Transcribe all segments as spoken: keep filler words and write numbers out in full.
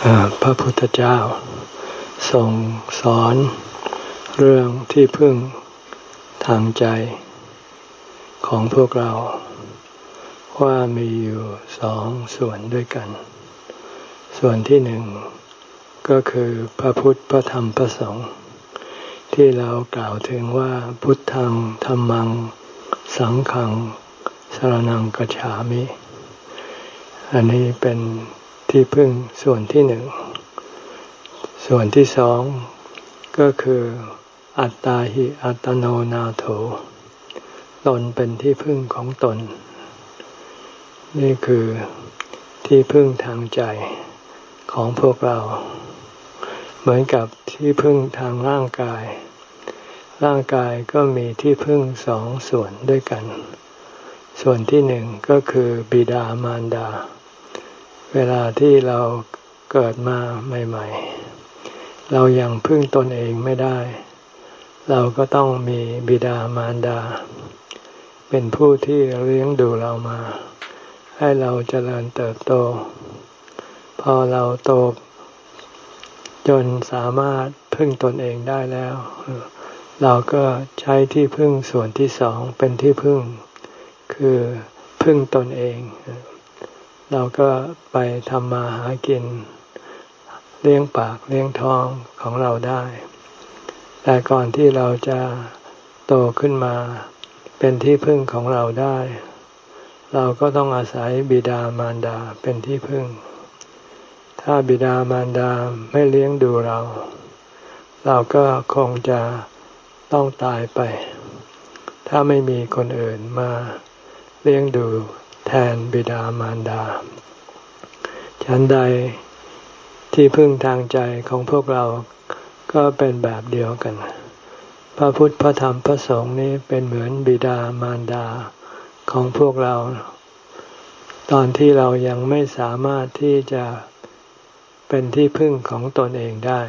พระพุทธเจ้าทรงสอนเรื่องที่พึ่งทางใจของพวกเราว่ามีอยู่สองส่วนด้วยกันส่วนที่หนึ่งก็คือพระพุทธพระธรรมพระสงฆ์ที่เรากล่าวถึงว่าพุทธังธัมมังสังฆังสรณังคัจฉามิอันนี้เป็นที่พึ่งส่วนที่หนึ่งส่วนที่สองก็คืออัตตาหิอัตโนนาโถตนเป็นที่พึ่งของตนนี่คือที่พึ่งทางใจของพวกเราเหมือนกับที่พึ่งทางร่างกายร่างกายก็มีที่พึ่งสองส่วนด้วยกันส่วนที่หนึ่งก็คือบิดามารดาเวลาที่เราเกิดมาใหม่ๆเรายังพึ่งตนเองไม่ได้เราก็ต้องมีบิดามารดาเป็นผู้ที่เลี้ยงดูเรามาให้เราเจริญเติบโตพอเราโตจนสามารถพึ่งตนเองได้แล้วเราก็ใช้ที่พึ่งส่วนที่สองเป็นที่พึ่งคือพึ่งตนเองเราก็ไปทำมาหากินเลี้ยงปากเลี้ยงท้องของเราได้แต่ก่อนที่เราจะโตขึ้นมาเป็นที่พึ่งของเราได้เราก็ต้องอาศัยบิดามารดาเป็นที่พึ่งถ้าบิดามารดาไม่เลี้ยงดูเราเราก็คงจะต้องตายไปถ้าไม่มีคนอื่นมาเลี้ยงดูแทนบิดามารดาฉันใดที่พึ่งทางใจของพวกเราก็เป็นแบบเดียวกันพระพุทธพระธรรมพระสงฆ์นี้เป็นเหมือนบิดามารดาของพวกเราตอนที่เรายังไม่สามารถที่จะเป็นที่พึ่งของตนเองได้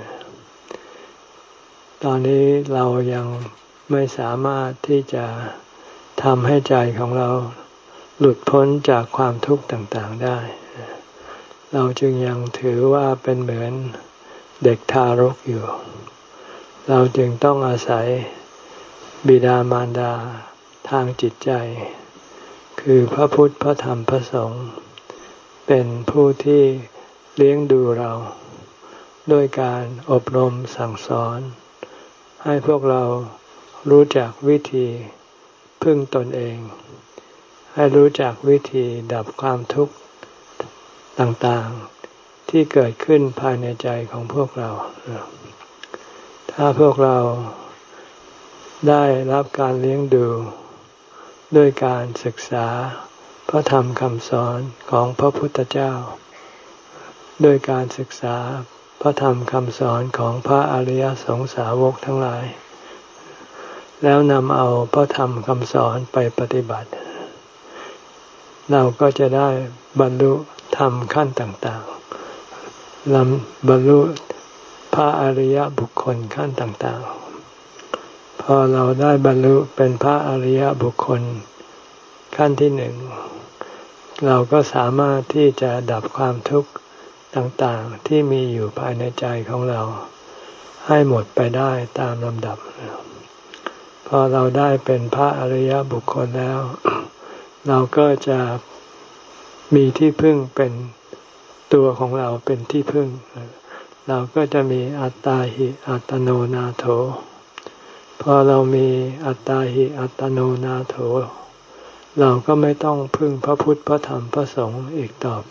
ตอนนี้เรายังไม่สามารถที่จะทำให้ใจของเราหลุดพ้นจากความทุกข์ต่างๆได้เราจึงยังถือว่าเป็นเหมือนเด็กทารกอยู่เราจึงต้องอาศัยบิดามารดาทางจิตใจคือพระพุทธพระธรรมพระสงฆ์เป็นผู้ที่เลี้ยงดูเราด้วยการอบรมสั่งสอนให้พวกเรารู้จักวิธีพึ่งตนเองให้รู้จักวิธีดับความทุกข์ต่างๆที่เกิดขึ้นภายในใจของพวกเราถ้าพวกเราได้รับการเลี้ยงดูด้วยการศึกษาพระธรรมคำสอนของพระพุทธเจ้าด้วยการศึกษาพระธรรมคำสอนของพระอริยสงสาวกทั้งหลายแล้วนำเอาพระธรรมคำสอนไปปฏิบัติเราก็จะได้บรรลุธรรมขั้นต่างๆลำบรรลุพระอริยบุคคลขั้นต่างๆพอเราได้บรรลุเป็นพระอริยบุคคลขั้นที่หนึ่งเราก็สามารถที่จะดับความทุกข์ต่างๆที่มีอยู่ภายในใจของเราให้หมดไปได้ตามลำดับพอเราได้เป็นพระอริยบุคคลแล้วเราก็จะมีที่พึ่งเป็นตัวของเราเป็นที่พึ่งเราก็จะมีอัตตาหิอัตโนนาโถพอเรามีอัตตาหิอัตโนนาโถเราก็ไม่ต้องพึ่งพระพุทธพระธรรมพระสงฆ์อีกต่อไป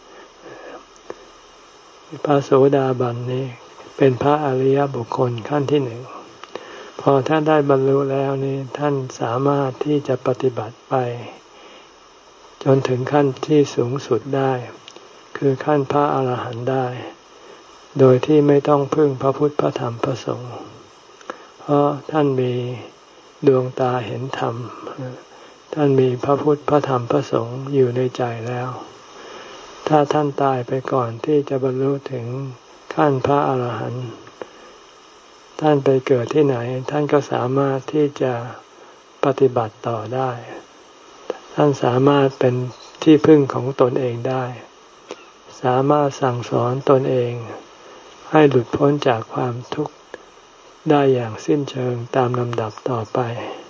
พระโสดาบันนี้เป็นพระอริยบุคคลขั้นที่หนึ่งพอท่านได้บรรลุแล้วนี่ท่านสามารถที่จะปฏิบัติไปจนถึงขั้นที่สูงสุดได้คือขั้นพระอรหันต์ได้โดยที่ไม่ต้องพึ่งพระพุทธพระธรรมพระสงฆ์เพราะท่านมีดวงตาเห็นธรรมท่านมีพระพุทธพระธรรมพระสงฆ์อยู่ในใจแล้วถ้าท่านตายไปก่อนที่จะบรรลุถึงขั้นพระอรหันต์ท่านไปเกิดที่ไหนท่านก็สามารถที่จะปฏิบัติต่อได้ท่านสามารถเป็นที่พึ่งของตนเองได้สามารถสั่งสอนตนเองให้หลุดพ้นจากความทุกข์ได้อย่างสิ้นเชิงตามลำดับต่อไป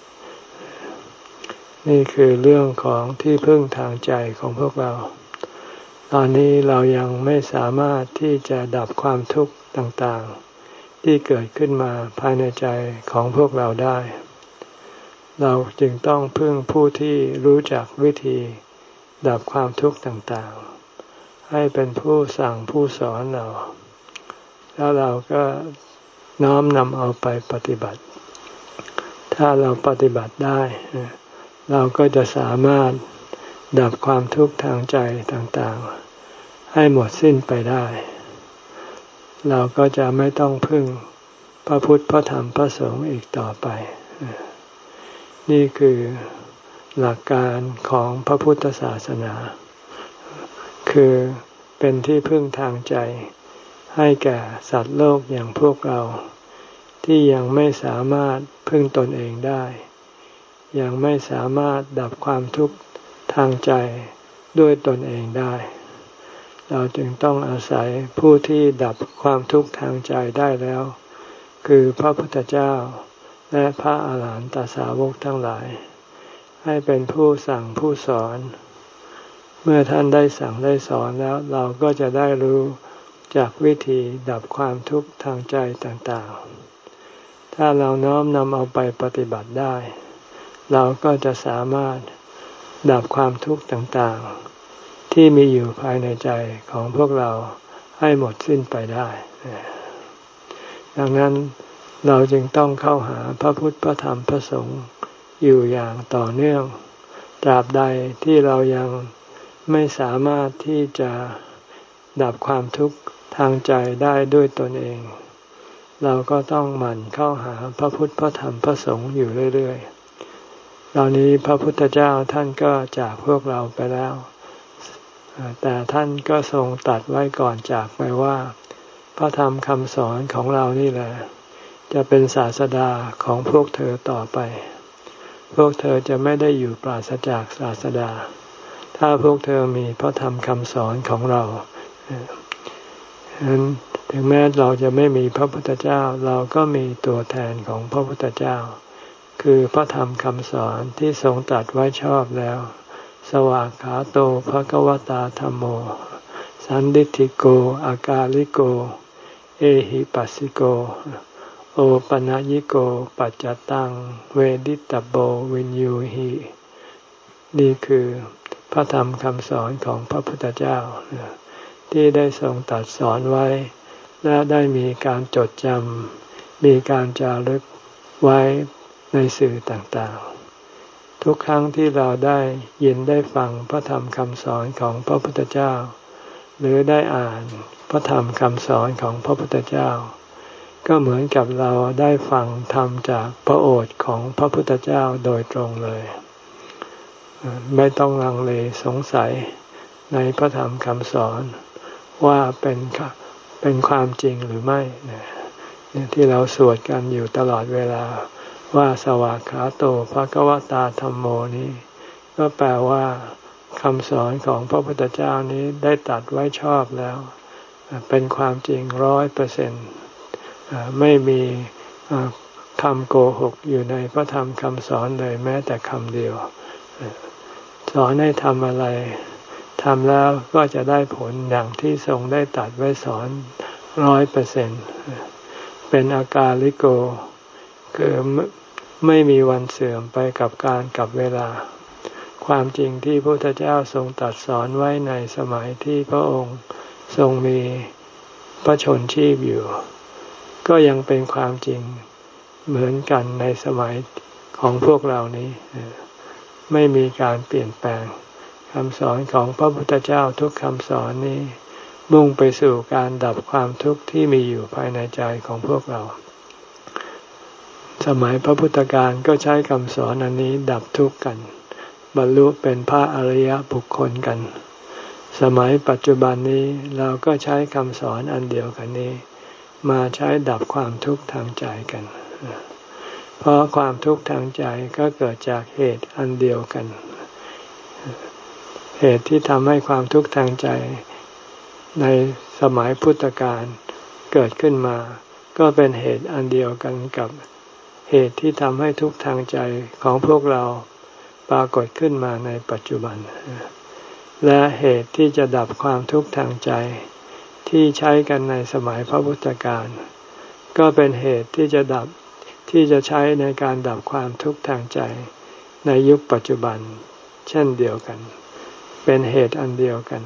นี่คือเรื่องของที่พึ่งทางใจของพวกเราตอนนี้เรายังไม่สามารถที่จะดับความทุกข์ต่างๆที่เกิดขึ้นมาภายในใจของพวกเราได้เราจึงต้องพึ่งผู้ที่รู้จักวิธีดับความทุกข์ต่างๆให้เป็นผู้สั่งผู้สอนเราแล้วเราก็น้อมนำเอาไปปฏิบัติถ้าเราปฏิบัติได้เราก็จะสามารถดับความทุกข์ทางใจต่างๆให้หมดสิ้นไปได้เราก็จะไม่ต้องพึ่งพระพุทธพระธรรมพระสงฆ์อีกต่อไปนี่คือหลักการของพระพุทธศาสนาคือเป็นที่พึ่งทางใจให้แก่สัตว์โลกอย่างพวกเราที่ยังไม่สามารถพึ่งตนเองได้ยังไม่สามารถดับความทุกข์ทางใจด้วยตนเองได้เราจึงต้องอาศัยผู้ที่ดับความทุกข์ทางใจได้แล้วคือพระพุทธเจ้าและพระอาหารหันตสาวกทั้งหลายให้เป็นผู้สั่งผู้สอนเมื่อท่านได้สั่งได้สอนแล้วเราก็จะได้รู้จากวิธีดับความทุกข์ทางใจต่างๆถ้าเราน้อมนำเอาไปปฏิบัติได้เราก็จะสามารถดับความทุกข์ต่างๆที่มีอยู่ภายในใจของพวกเราให้หมดสิ้นไปได้ดังนั้นเราจึงต้องเข้าหาพระพุทธพระธรรมพระสงฆ์อยู่อย่างต่อเนื่องตราบใดที่เรายังไม่สามารถที่จะดับความทุกข์ทางใจได้ด้วยตนเองเราก็ต้องหมั่นเข้าหาพระพุทธพระธรรมพระสงฆ์อยู่เรื่อยๆตอนนี้พระพุทธเจ้าท่านก็จากพวกเราไปแล้วแต่ท่านก็ทรงตรัสไว้ก่อนจากไปว่าพระธรรมคำสอนของเรานี่แหละจะเป็นศาสดาของพวกเธอต่อไปพวกเธอจะไม่ได้อยู่ปราศจากศาสดาถ้าพวกเธอมีพระธรรมคำสอนของเราฉะนั้นถึงแม้เราจะไม่มีพระพุทธเจ้าเราก็มีตัวแทนของพระพุทธเจ้าคือพระธรรมคำสอนที่ทรงตรัสไว้ชอบแล้วสวากขาโตภควตาธัมโมสันทิฏฐิโกอากาลิโกเอหิปัสสิโกโอปนัญญิโกปัจจตังเวดิตโบวินยูหินี่คือพระธรรมคำสอนของพระพุทธเจ้าที่ได้ทรงตรัสสอนไว้และได้มีการจดจำมีการจารึกไว้ในสื่อต่างๆทุกครั้งที่เราได้ยินได้ฟังพระธรรมคำสอนของพระพุทธเจ้าหรือได้อ่านพระธรรมคำสอนของพระพุทธเจ้าก็เหมือนกับเราได้ฟังธรรมจากพระโอษฐ์ของพระพุทธเจ้าโดยตรงเลยไม่ต้องลังเลสงสัยในพระธรรมคำสอนว่าเป็นเป็นความจริงหรือไม่ที่เราสวดกันอยู่ตลอดเวลาว่าสวากขาโตภควตาธัมโมนี้ก็แปลว่าคำสอนของพระพุทธเจ้านี้ได้ตรัสไว้ชอบแล้วเป็นความจริงร้อยเปอร์เซ็นต์ไม่มีคำโกหกอยู่ในพระธรรมคำสอนเลยแม้แต่คำเดียวสอนให้ทำอะไรทำแล้วก็จะได้ผลอย่างที่ทรงได้ตรัสไว้สอนร้อยเปอร์เซ็นต์เป็นอากาลิโกคือไม่มีวันเสื่อมไปกับการกับเวลาความจริงที่พระพุทธเจ้าทรงตรัสสอนไว้ในสมัยที่พระองค์ทรงมีพระชนชีพอยู่ก็ยังเป็นความจริงเหมือนกันในสมัยของพวกเรานี้ไม่มีการเปลี่ยนแปลงคำสอนของพระพุทธเจ้าทุกคำสอนนี้มุ่งไปสู่การดับความทุกข์ที่มีอยู่ภายในใจของพวกเราสมัยพระพุทธการก็ใช้คำสอนอันนี้ดับทุกข์กันบรรลุเป็นพระอริยบุคคลกันสมัยปัจจุบันนี้เราก็ใช้คำสอนอันเดียวกันนี้มาใช้ดับความทุกข์ทางใจกันเพราะความทุกข์ทางใจก็เกิดจากเหตุอันเดียวกันเหตุที่ทำให้ความทุกข์ทางใจในสมัยพุทธกาลเกิดขึ้นมาก็เป็นเหตุอันเดียวกันกับเหตุที่ทำให้ทุกข์ทางใจของพวกเราปรากฏขึ้นมาในปัจจุบันและเหตุที่จะดับความทุกข์ทางใจที่ใช้กันในสมัยพระพุทธกาลก็เป็นเหตุที่จะดับที่จะใช้ในการดับความทุกข์ทางใจในยุคปัจจุบันเช่นเดียวกันเป็นเหตุอันเดียวกัน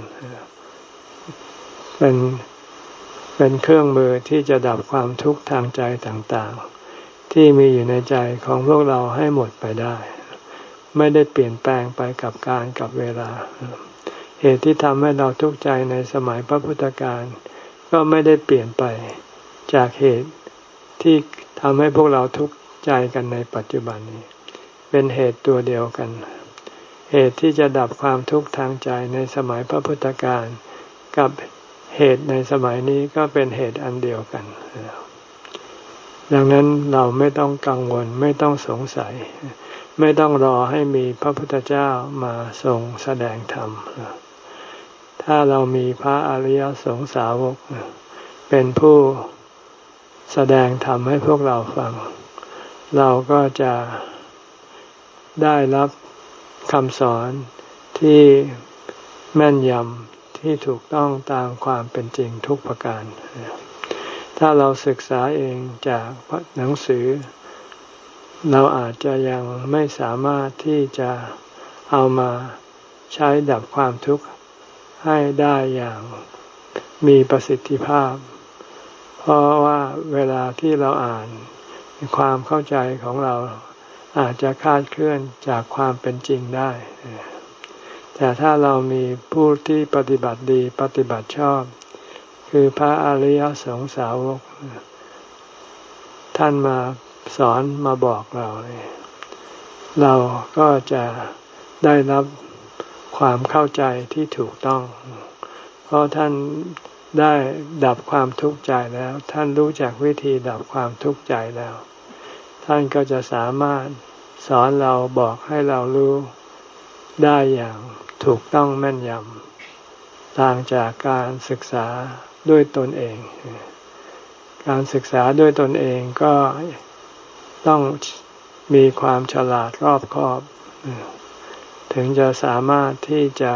เป็นเป็นเครื่องมือที่จะดับความทุกข์ทางใจต่างๆที่มีอยู่ในใจของพวกเราให้หมดไปได้ไม่ได้เปลี่ยนแปลงไปกับการกับเวลาเหตุที่ทำให้เราทุกข์ใจในสมัยพระพุทธกาลก็ไม่ได้เปลี่ยนไปจากเหตุที่ทำให้พวกเราทุกข์ใจกันในปัจจุบันนี้เป็นเหตุตัวเดียวกันเหตุที่จะดับความทุกข์ทางใจในสมัยพระพุทธกาลกับเหตุในสมัยนี้ก็เป็นเหตุอันเดียวกันดังนั้นเราไม่ต้องกังวลไม่ต้องสงสัยไม่ต้องรอให้มีพระพุทธเจ้ามาทรงแสดงธรรมถ้าเรามีพระอริยสงสาวกเป็นผู้แสดงธรรมให้พวกเราฟังเราก็จะได้รับคำสอนที่แม่นยำที่ถูกต้องตามความเป็นจริงทุกประการถ้าเราศึกษาเองจากหนังสือเราอาจจะยังไม่สามารถที่จะเอามาใช้ดับความทุกข์ให้ได้อย่างมีประสิทธิภาพเพราะว่าเวลาที่เราอ่านความเข้าใจของเราอาจจะคลาดเคลื่อนจากความเป็นจริงได้แต่ถ้าเรามีผู้ที่ปฏิบัติดีปฏิบัติชอบคือพระอริยสงสาวกท่านมาสอนมาบอกเราเราก็จะได้รับความเข้าใจที่ถูกต้องเพราะท่านได้ดับความทุกข์ใจแล้วท่านรู้จักวิธีดับความทุกข์ใจแล้วท่านก็จะสามารถสอนเราบอกให้เรารู้ได้อย่างถูกต้องแม่นยำต่างจากการศึกษาด้วยตนเองการศึกษาด้วยตนเองก็ต้องมีความฉลาดรอบคอบถึงจะสามารถที่จะ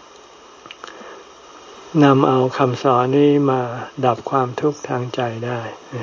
นำเอาคำสอนนี้มาดับความทุกข์ทางใจได้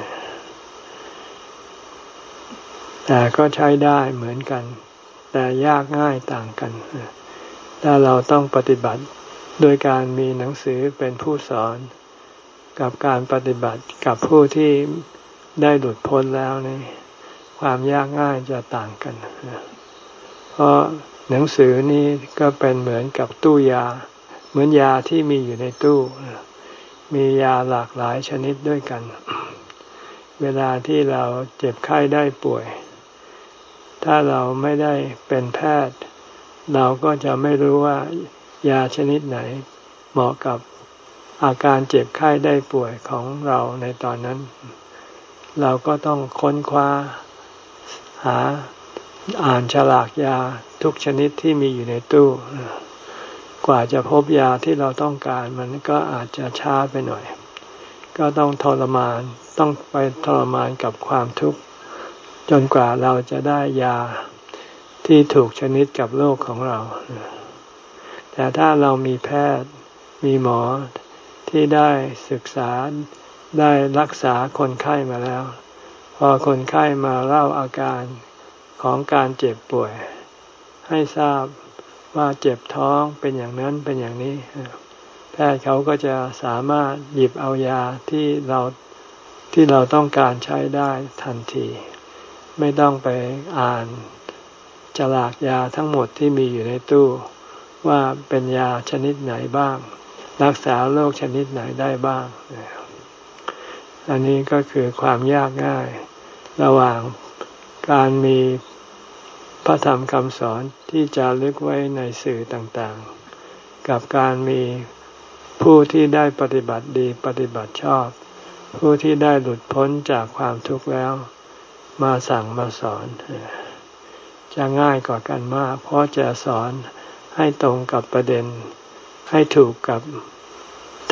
แต่ก็ใช้ได้เหมือนกันแต่ยากง่ายต่างกันถ้าเราต้องปฏิบัติโดยการมีหนังสือเป็นผู้สอนกับการปฏิบัติกับผู้ที่ได้หลุดพ้นแล้วนี่ความยากง่ายจะต่างกันเพราะหนังสือนี้ก็เป็นเหมือนกับตู้ยาเหมือนยาที่มีอยู่ในตู้มียาหลากหลายชนิดด้วยกันเวลาที่เราเจ็บไข้ได้ป่วยถ้าเราไม่ได้เป็นแพทย์เราก็จะไม่รู้ว่ายาชนิดไหนเหมาะกับอาการเจ็บไข้ได้ป่วยของเราในตอนนั้นเราก็ต้องค้นคว้าหาอ่านฉลากยาทุกชนิดที่มีอยู่ในตู้กว่าจะพบยาที่เราต้องการมันก็อาจจะช้าไปหน่อยก็ต้องทรมานต้องไปทรมานกับความทุกข์จนกว่าเราจะได้ยาที่ถูกชนิดกับโรคของเราแต่ถ้าเรามีแพทย์มีหมอที่ได้ศึกษาได้รักษาคนไข้มาแล้วพอคนไข้มาเล่าอาการของการเจ็บป่วยให้ทราบว่าเจ็บท้องเป็นอย่างนั้นเป็นอย่างนี้แพทย์เขาก็จะสามารถหยิบเอายาที่เราที่เราต้องการใช้ได้ทันทีไม่ต้องไปอ่านฉลากยาทั้งหมดที่มีอยู่ในตู้ว่าเป็นยาชนิดไหนบ้างรักษาโรคชนิดไหนได้บ้างอันนี้ก็คือความยากง่ายระหว่างการมีพระธรรมคำสอนที่จะลึกไว้ในสื่อต่างๆกับการมีผู้ที่ได้ปฏิบัติดีปฏิบัติชอบผู้ที่ได้หลุดพ้นจากความทุกข์แล้วมาสั่งมาสอนจะง่ายกว่ากันมากเพราะจะสอนให้ตรงกับประเด็นให้ถูกกับธ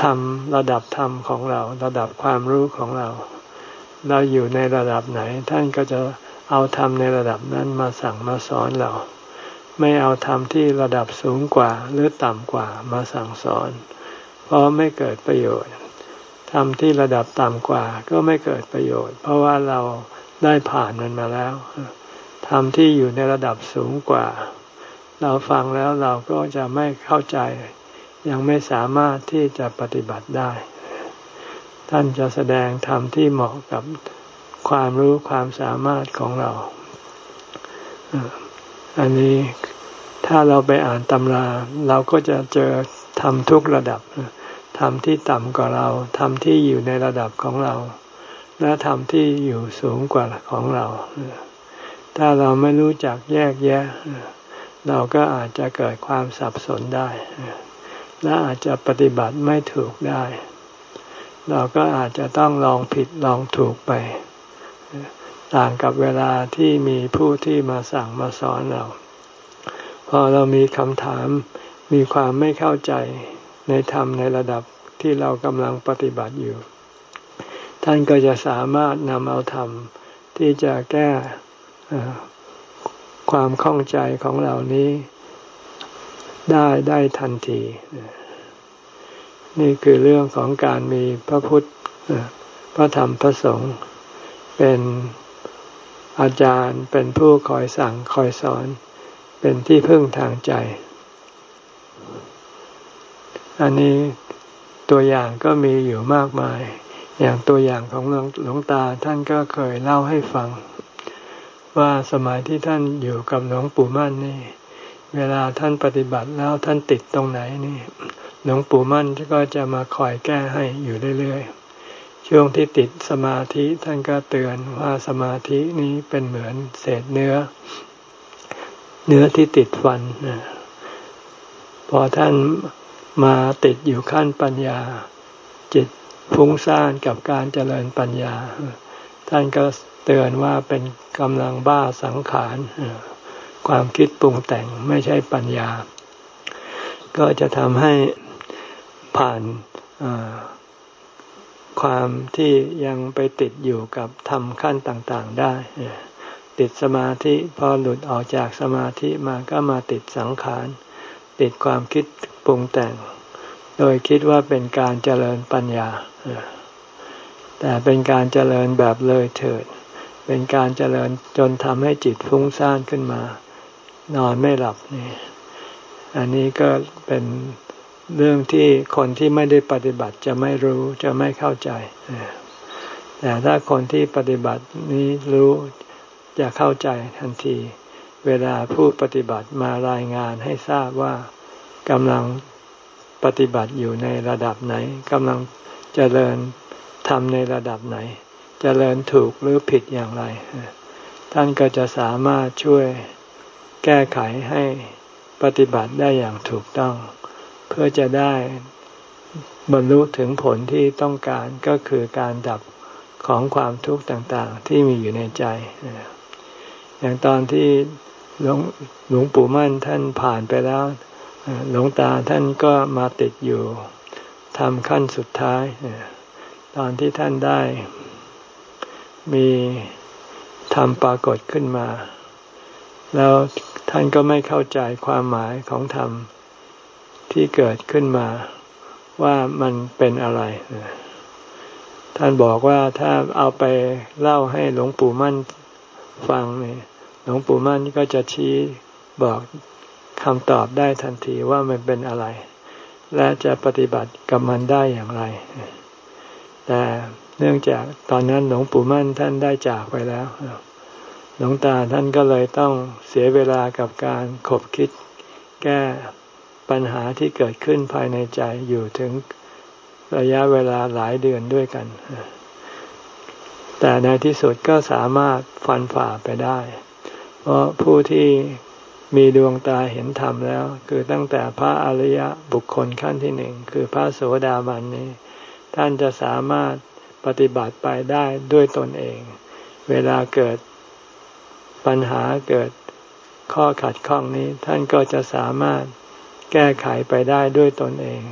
ธรรมระดับธรรมของเราระดับความรู้ของเราเราอยู่ในระดับไหนท่านก็จะเอาธรรมในระดับนั้นมาสั่งมาสอนเราไม่เอาธรรมที่ระดับสูงกว่าหรือต่ำกว่ามาสั่งสอนเพราะไม่เกิดประโยชน์ธรรมที่ระดับต่ำกว่าก็ไม่เกิดประโยชน์เพราะว่าเราได้ผ่านมันมาแล้วธรรมที่อยู่ในระดับสูงกว่าเราฟังแล้วเราก็จะไม่เข้าใจยังไม่สามารถที่จะปฏิบัติได้ท่านจะแสดงธรรมที่เหมาะกับความรู้ความสามารถของเราอันนี้ถ้าเราไปอ่านตำราเราก็จะเจอธรรมทุกระดับธรรมที่ต่ำกว่าเราธรรมที่อยู่ในระดับของเราและธรรมที่อยู่สูงกว่าของเราถ้าเราไม่รู้จักแยกแยะเราก็อาจจะเกิดความสับสนได้และอาจจะปฏิบัติไม่ถูกได้เราก็อาจจะต้องลองผิดลองถูกไปต่างกับเวลาที่มีผู้ที่มาสั่งมาสอนเราพอเรามีคำถามมีความไม่เข้าใจในธรรมในระดับที่เรากำลังปฏิบัติอยู่ท่านก็จะสามารถนำเอาธรรมที่จะแก้ความข้องใจของเรานี้ได้ได้ทันทีนี่คือเรื่องของการมีพระพุทธพระธรรมพระสงฆ์เป็นอาจารย์เป็นผู้คอยสั่งคอยสอนเป็นที่พึ่งทางใจอันนี้ตัวอย่างก็มีอยู่มากมายอย่างตัวอย่างของหลวงตาท่านก็เคยเล่าให้ฟังว่าสมัยที่ท่านอยู่กับหลวงปู่มั่นนี่เวลาท่านปฏิบัติแล้วท่านติดตรงไหนนี่หลวงปู่มั่นก็จะมาคอยแก้ให้อยู่เรื่อยๆช่วงที่ติดสมาธิท่านก็เตือนว่าสมาธินี้เป็นเหมือนเศษเนื้อเนื้อที่ติดฟันพอท่านมาติดอยู่ขั้นปัญญาจิตฟุ้งซ่านกับการเจริญปัญญาท่านก็เตือนว่าเป็นกำลังบ้าสังขารความคิดปรุงแต่งไม่ใช่ปัญญาก็จะทำให้ผ่านความที่ยังไปติดอยู่กับธรรมขั้นต่างๆได้ติดสมาธิพอหลุดออกจากสมาธิมาก็มาติดสังขารติดความคิดปรุงแต่งโดยคิดว่าเป็นการเจริญปัญญาแต่เป็นการเจริญแบบเลยเถิดเป็นการเจริญจนทำให้จิตฟุ้งซ่านขึ้นมานอนไม่หลับนี่อันนี้ก็เป็นเรื่องที่คนที่ไม่ได้ปฏิบัติจะไม่รู้จะไม่เข้าใจแต่ถ้าคนที่ปฏิบัตินี้รู้จะเข้าใจทันทีเวลาผู้ปฏิบัติมารายงานให้ทราบว่ากำลังปฏิบัติอยู่ในระดับไหนกำลังเจริญทำในระดับไหนเจริญถูกหรือผิดอย่างไรท่านก็จะสามารถช่วยแก้ไขให้ปฏิบัติได้อย่างถูกต้องเพื่อจะได้บรรลุถึงผลที่ต้องการก็คือการดับของความทุกข์ต่างๆที่มีอยู่ในใจอย่างตอนที่หลวงหลวงปู่มั่นท่านผ่านไปแล้วหลวงตาท่านก็มาติดอยู่ทำขั้นสุดท้ายตอนที่ท่านได้มีธรรมปรากฏขึ้นมาแล้วท่านก็ไม่เข้าใจความหมายของธรรมที่เกิดขึ้นมาว่ามันเป็นอะไรท่านบอกว่าถ้าเอาไปเล่าให้หลวงปู่มั่นฟังเนี่ยหลวงปู่มั่นก็จะชี้บอกคำตอบได้ทันทีว่ามันเป็นอะไรและจะปฏิบัติกับมันได้อย่างไรแต่เนื่องจากตอนนั้นหลวงปู่มั่นท่านได้จากไปแล้วหลวงตาท่านก็เลยต้องเสียเวลากับการขบคิดแก้ปัญหาที่เกิดขึ้นภายในใจอยู่ถึงระยะเวลาหลายเดือนด้วยกันแต่ในที่สุดก็สามารถฟันฝ่าไปได้เพราะผู้ที่มีดวงตาเห็นธรรมแล้วคือตั้งแต่พระอริยบุคคลขั้นที่หนึ่งคือพระโสดาบันนี้ท่านจะสามารถปฏิบัติไปได้ด้วยตนเองเวลาเกิดปัญหาเกิดข้อขัดข้องนี้ท่านก็จะสามารถแก้ไขไปได้ด้วยตนเอง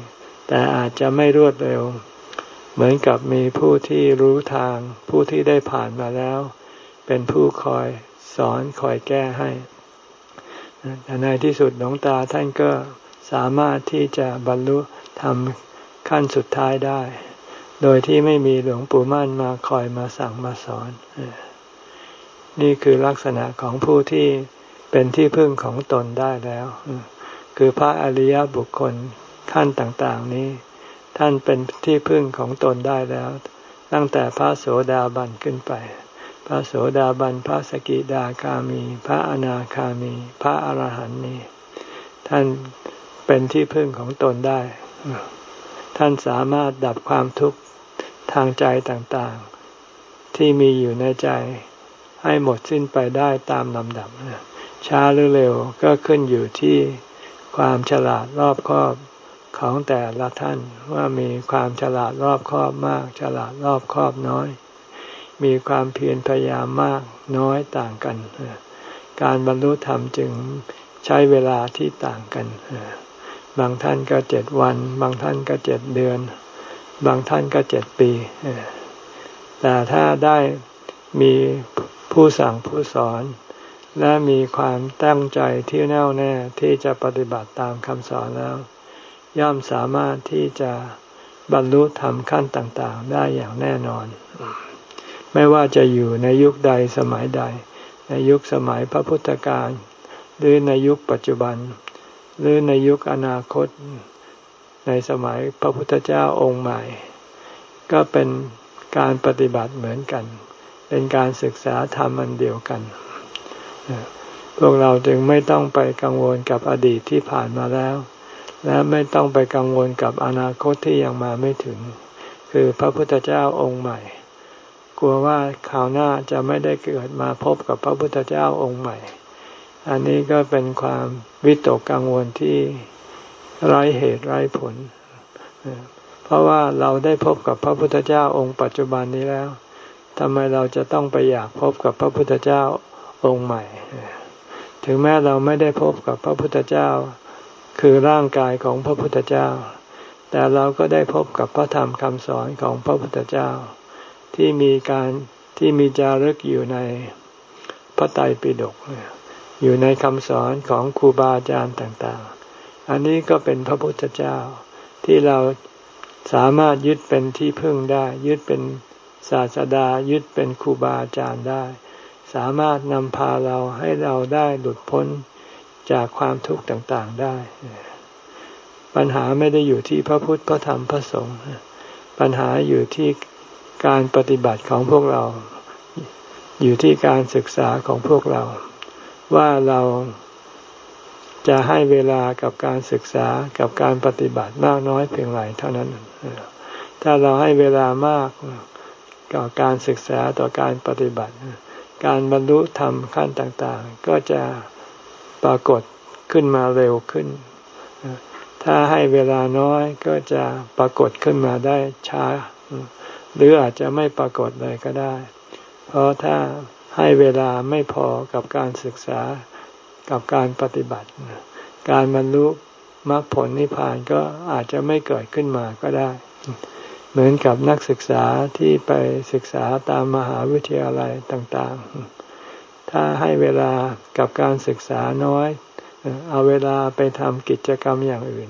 แต่อาจจะไม่รวดเร็วเหมือนกับมีผู้ที่รู้ทางผู้ที่ได้ผ่านมาแล้วเป็นผู้คอยสอนคอยแก้ให้แต่ในที่สุดหลวงตาท่านก็สามารถที่จะบรรลุธรรมขั้นสุดท้ายได้โดยที่ไม่มีหลวงปู่มั่นมาคอยมาสั่งมาสอนนี่คือลักษณะของผู้ที่เป็นที่พึ่งของตนได้แล้วคือพระอริยบุคคลขั้นต่างๆนี้ท่านเป็นที่พึ่งของตนได้แล้วตั้งแต่พระโสดาบันขึ้นไปพระโสดาบันพระสกิทาคามีพระอนาคามีพระอรหันต์นี้ท่านเป็นที่พึ่งของตนได้ท่านสามารถดับความทุกข์ทางใจต่างๆที่มีอยู่ในใจให้หมดสิ้นไปได้ตามลำดับช้าหรือเร็วก็ขึ้นอยู่ที่ความฉลาดรอบคอบของแต่ละท่านว่ามีความฉลาดรอบคอบมากฉลาดรอบคอบน้อยมีความเพียรพยายามมากน้อยต่างกันการบรรลุธรรมจึงใช้เวลาที่ต่างกันบางท่านก็เจ็ดวันบางท่านก็เจ็ดเดือนบางท่านก็เจ็ดปีแต่ถ้าได้มีผู้สั่งผู้สอนและมีความตั้งใจที่แน่วแน่ที่จะปฏิบัติตามคำสอนแล้วย่อมสามารถที่จะบรรลุธรรมขั้นต่างๆได้อย่างแน่นอนไม่ว่าจะอยู่ในยุคใดสมัยใดในยุคสมัยพระพุทธกาลหรือในยุคปัจจุบันหรือในยุคอนาคตในสมัยพระพุทธเจ้าองค์ใหม่ก็เป็นการปฏิบัติเหมือนกันเป็นการศึกษาธรรมอันเดียวกันพวกเราจึงไม่ต้องไปกังวลกับอดีตที่ผ่านมาแล้วและไม่ต้องไปกังวลกับอนาคตที่ยังมาไม่ถึงคือพระพุทธเจ้าองค์ใหม่กลัวว่าคราวหน้าจะไม่ได้เกิดมาพบกับพระพุทธเจ้าองค์ใหม่อันนี้ก็เป็นความวิตกกังวลที่ไร้เหตุไร้ผลเพราะว่าเราได้พบกับพระพุทธเจ้าองค์ปัจจุบันนี้แล้วทำไมเราจะต้องไปอยากพบกับพระพุทธเจ้าองค์ใหม่ถึงแม้เราไม่ได้พบกับพระพุทธเจ้าคือร่างกายของพระพุทธเจ้าแต่เราก็ได้พบกับพระธรรมคำสอนของพระพุทธเจ้าที่มีการที่มีจารึกอยู่ในพระไตรปิฎกอยู่ในคำสอนของครูบาอาจารย์ต่างๆอันนี้ก็เป็นพระพุทธเจ้าที่เราสามารถยึดเป็นที่พึ่งได้ยึดเป็นศาสดายึดเป็นครูบาอาจารย์ได้สามารถนำพาเราให้เราได้หลุดพ้นจากความทุกข์ต่างๆได้ปัญหาไม่ได้อยู่ที่พระพุทธพระธรรมพระสงฆ์ปัญหาอยู่ที่การปฏิบัติของพวกเราอยู่ที่การศึกษาของพวกเราว่าเราจะให้เวลากับการศึกษากับการปฏิบัติมากน้อยเพียงไรเท่านั้นถ้าเราให้เวลามากกับการศึกษาต่อการปฏิบัติการบรรลุธรรมขั้นต่างๆก็จะปรากฏขึ้นมาเร็วขึ้นถ้าให้เวลาน้อยก็จะปรากฏขึ้นมาได้ช้าหรืออาจจะไม่ปรากฏเลยก็ได้เพราะถ้าให้เวลาไม่พอกับการศึกษากับการปฏิบัติการบรรลุมรรคผลนิพพานก็อาจจะไม่เกิดขึ้นมาก็ได้เหมือนกับนักศึกษาที่ไปศึกษาตามมหาวิทยาลัยต่างๆถ้าให้เวลากับการศึกษาน้อยเอาเวลาไปทำกิจกรรมอย่างอื่น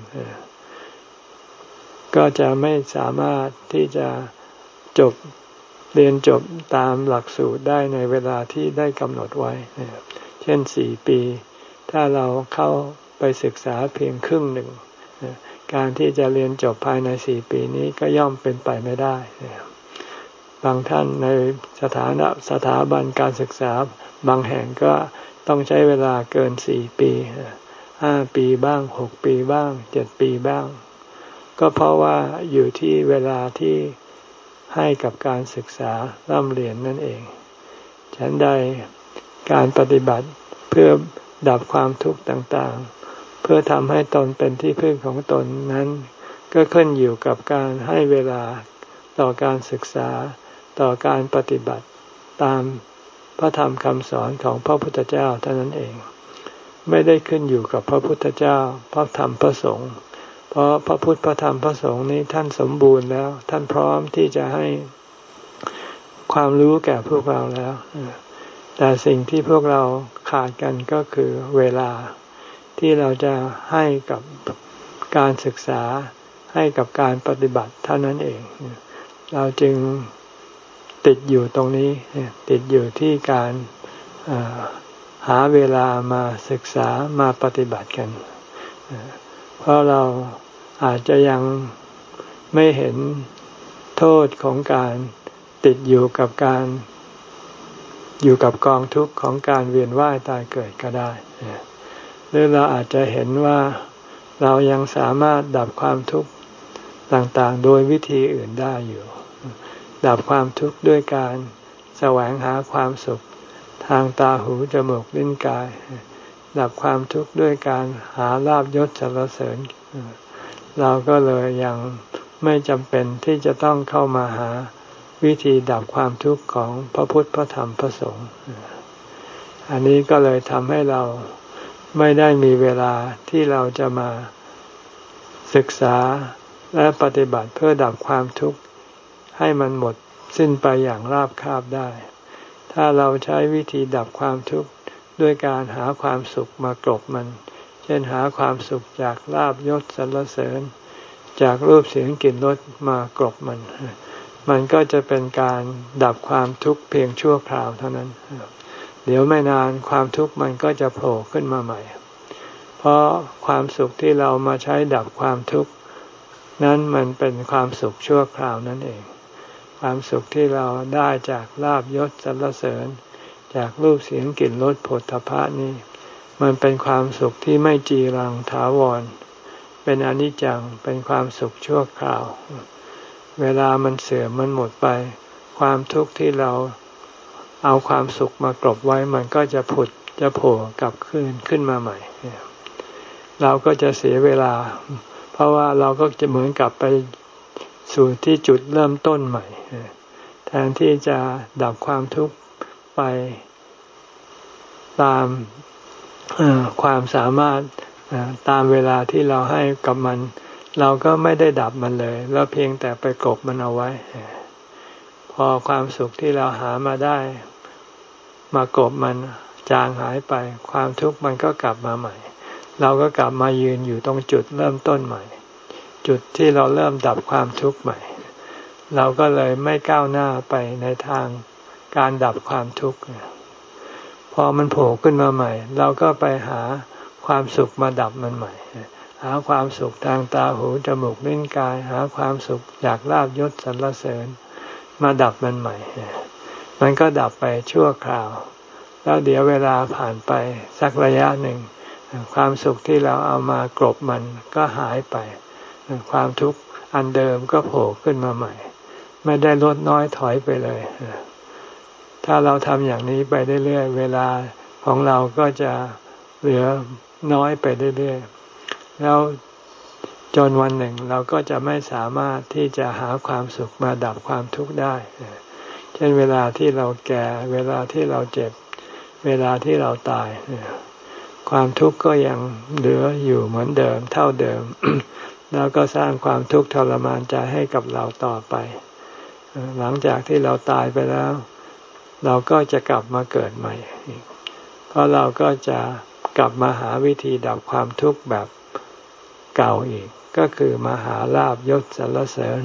ก็จะไม่สามารถที่จะจบเรียนจบตามหลักสูตรได้ในเวลาที่ได้กำหนดไว้เช่นสี่ปีถ้าเราเข้าไปศึกษาเพียงครึ่งหนึ่งการที่จะเรียนจบภายในสี่ปีนี้ก็ย่อมเป็นไปไม่ได้บางท่านในสถานะสถาบันการศึกษาบางแห่งก็ต้องใช้เวลาเกินสี่ปีห้าปีบ้างหกปีบ้างเจ็ดปีบ้างก็เพราะว่าอยู่ที่เวลาที่ให้กับการศึกษาร่ำเรียนนั่นเองฉันใดการปฏิบัติเพื่อดับความทุกข์ต่างๆเพื่อทำให้ตนเป็นที่พึ่งของตนนั้นก็ขึ้นอยู่กับการให้เวลาต่อการศึกษาต่อการปฏิบัติตามพระธรรมคำสอนของพระพุทธเจ้าเท่านั้นเองไม่ได้ขึ้นอยู่กับพระพุทธเจ้าพระธรรมพระสงฆ์เพราะพระพุทธพระธรรมพระสงฆ์นี้ท่านสมบูรณ์แล้วท่านพร้อมที่จะให้ความรู้แก่พวกเราแล้วแต่สิ่งที่พวกเราขาดกันก็คือเวลาที่เราจะให้กับการศึกษาให้กับการปฏิบัติเท่านั้นเองเราจึงติดอยู่ตรงนี้ติดอยู่ที่การหาเวลามาศึกษามาปฏิบัติกันเพราะเราอาจจะยังไม่เห็นโทษของการติดอยู่กับการอยู่กับกองทุกข์ของการเวียนว่ายตายเกิดก็ได้หรือเราอาจจะเห็นว่าเรายังสามารถดับความทุกข์ต่างๆโดยวิธีอื่นได้อยู่ดับความทุกข์ด้วยการแสวงหาความสุขทางตาหูจมูกลิ้นกายดับความทุกข์ด้วยการหาลาภยศสรรเสริญเราก็เลยยังไม่จำเป็นที่จะต้องเข้ามาหาวิธีดับความทุกข์ของพระพุทธพระธรรมพระสงฆ์อันนี้ก็เลยทำให้เราไม่ได้มีเวลาที่เราจะมาศึกษาและปฏิบัติเพื่อดับความทุกข์ให้มันหมดสิ้นไปอย่างราบคาบได้ถ้าเราใช้วิธีดับความทุกข์ด้วยการหาความสุขมากลบมันเช่นหาความสุขจากลาภยศสรรเสริญจากรูปเสียงกลิ่นรสมากลบมันมันก็จะเป็นการดับความทุกข์เพียงชั่วคราวเท่านั้นเดี๋ยวไม่นานความทุกข์มันก็จะโผล่ขึ้นมาใหม่เพราะความสุขที่เรามาใช้ดับความทุกข์นั้นมันเป็นความสุขชั่วคราวนั่นเองความสุขที่เราได้จากลาภยศสรรเสริญจากรูปเสียงกลิ่นรสโผฏฐัพพะนี่มันเป็นความสุขที่ไม่จีรังถาวรเป็นอนิจจังเป็นความสุขชั่วคราวเวลามันเสื่อมมันหมดไปความทุกข์ที่เราเอาความสุขมากลบไว้มันก็จะผุดจะโผล่กลับคืนขึ้นมาใหม่เราก็จะเสียเวลาเพราะว่าเราก็จะเหมือนกลับไปสู่ที่จุดเริ่มต้นใหม่แทนที่จะดับความทุกข์ไปตามความสามารถตามเวลาที่เราให้กับมันเราก็ไม่ได้ดับมันเลยแล้วเพียงแต่ไปกบมันเอาไว้พอความสุขที่เราหามาได้มากบมันจางหายไปความทุกข์มันก็กลับมาใหม่เราก็กลับมายืนอยู่ตรงจุดเริ่มต้นใหม่จุดที่เราเริ่มดับความทุกข์ใหม่เราก็เลยไม่ก้าวหน้าไปในทางการดับความทุกข์พอมันโผล่ขึ้นมาใหม่เราก็ไปหาความสุขมาดับมันใหม่หาความสุขทางตาหูจมูกลิ้นกายหาความสุขจากลาภยศสรรเสริญมาดับมันใหม่มันก็ดับไปชั่วคราวแล้วเดี๋ยวเวลาผ่านไปสักระยะหนึ่งความสุขที่เราเอามากลบมันก็หายไปความทุกข์อันเดิมก็โผล่ขึ้นมาใหม่ไม่ได้ลดน้อยถอยไปเลยถ้าเราทำอย่างนี้ไปเรื่อยๆเวลาของเราก็จะเหลือน้อยไปเรื่อยๆแล้วจนวันหนึ่งเราก็จะไม่สามารถที่จะหาความสุขมาดับความทุกข์ได้เช่นเวลาที่เราแก่เวลาที่เราเจ็บเวลาที่เราตายความทุกข์ก็ยังเหลืออยู่เหมือนเดิมเท่าเดิม แล้วก็สร้างความทุกข์ทรมานใจให้กับเราต่อไปหลังจากที่เราตายไปแล้วเราก็จะกลับมาเกิดใหม่เพราะเราก็จะกลับมาหาวิธีดับความทุกข์แบบเก่าอีกก็คือมาหาลาภยศสรรเสริญ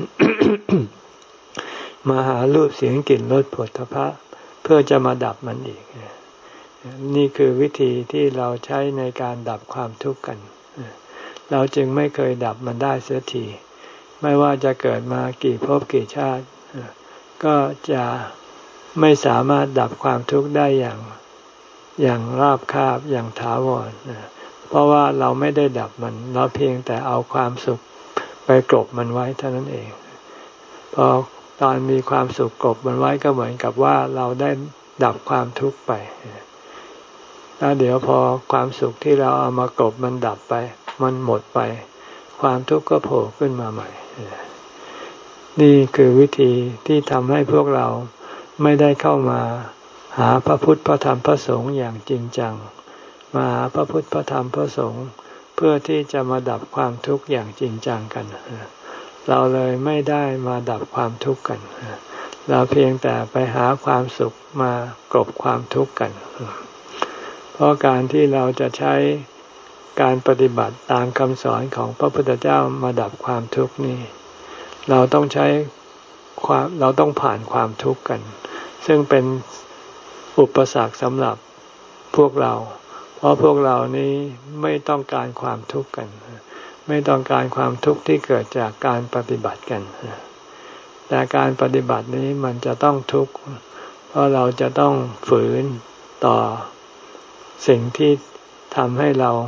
มาหารูปเสียงกลิ่นรสโผฏฐัพพะเพื่อจะมาดับมันอีกนี่คือวิธีที่เราใช้ในการดับความทุกข์กันเราจึงไม่เคยดับมันได้เสียทีไม่ว่าจะเกิดมากี่ภพกี่ชาติก็จะไม่สามารถดับความทุกข์ได้อย่างอย่างราบคาบอย่างถาวรเพราะว่าเราไม่ได้ดับมันเราเพียงแต่เอาความสุขไปกลบมันไว้เท่านั้นเองพอตอนมีความสุขกลบมันไว้ก็เหมือนกับว่าเราได้ดับความทุกข์ไปแล้วเดี๋ยวพอความสุขที่เราเอามากลบมันดับไปมันหมดไปความทุกข์ก็โผล่ขึ้นมาใหม่นี่คือวิธีที่ทำให้พวกเราไม่ได้เข้ามาหาพระพุทธพระธรรมพระสงฆ์อย่างจริงจังมาหาพระพุทธพระธรรมพระสงฆ์เพื่อที่จะมาดับความทุกข์อย่างจริงจังกันเราเลยไม่ได้มาดับความทุกข์กันเราเพียงแต่ไปหาความสุขมากลบความทุกข์กันเพราะการที่เราจะใช้การปฏิบัติตามคำสอนของพระพุทธเจ้ามาดับความทุกข์นี่เราต้องใช้ความเราต้องผ่านความทุกข์กันซึ่งเป็นอุปสรรคสำหรับพวกเราเพราะพวกเรานี้ไม่ต้องการความทุกข์กันไม่ต้องการความทุกข์ที่เกิดจากการปฏิบัติกันแต่การปฏิบัตินี้มันจะต้องทุกข์เพราะเราจะต้องฝืนต่อสิ่งที่ทำให้เรา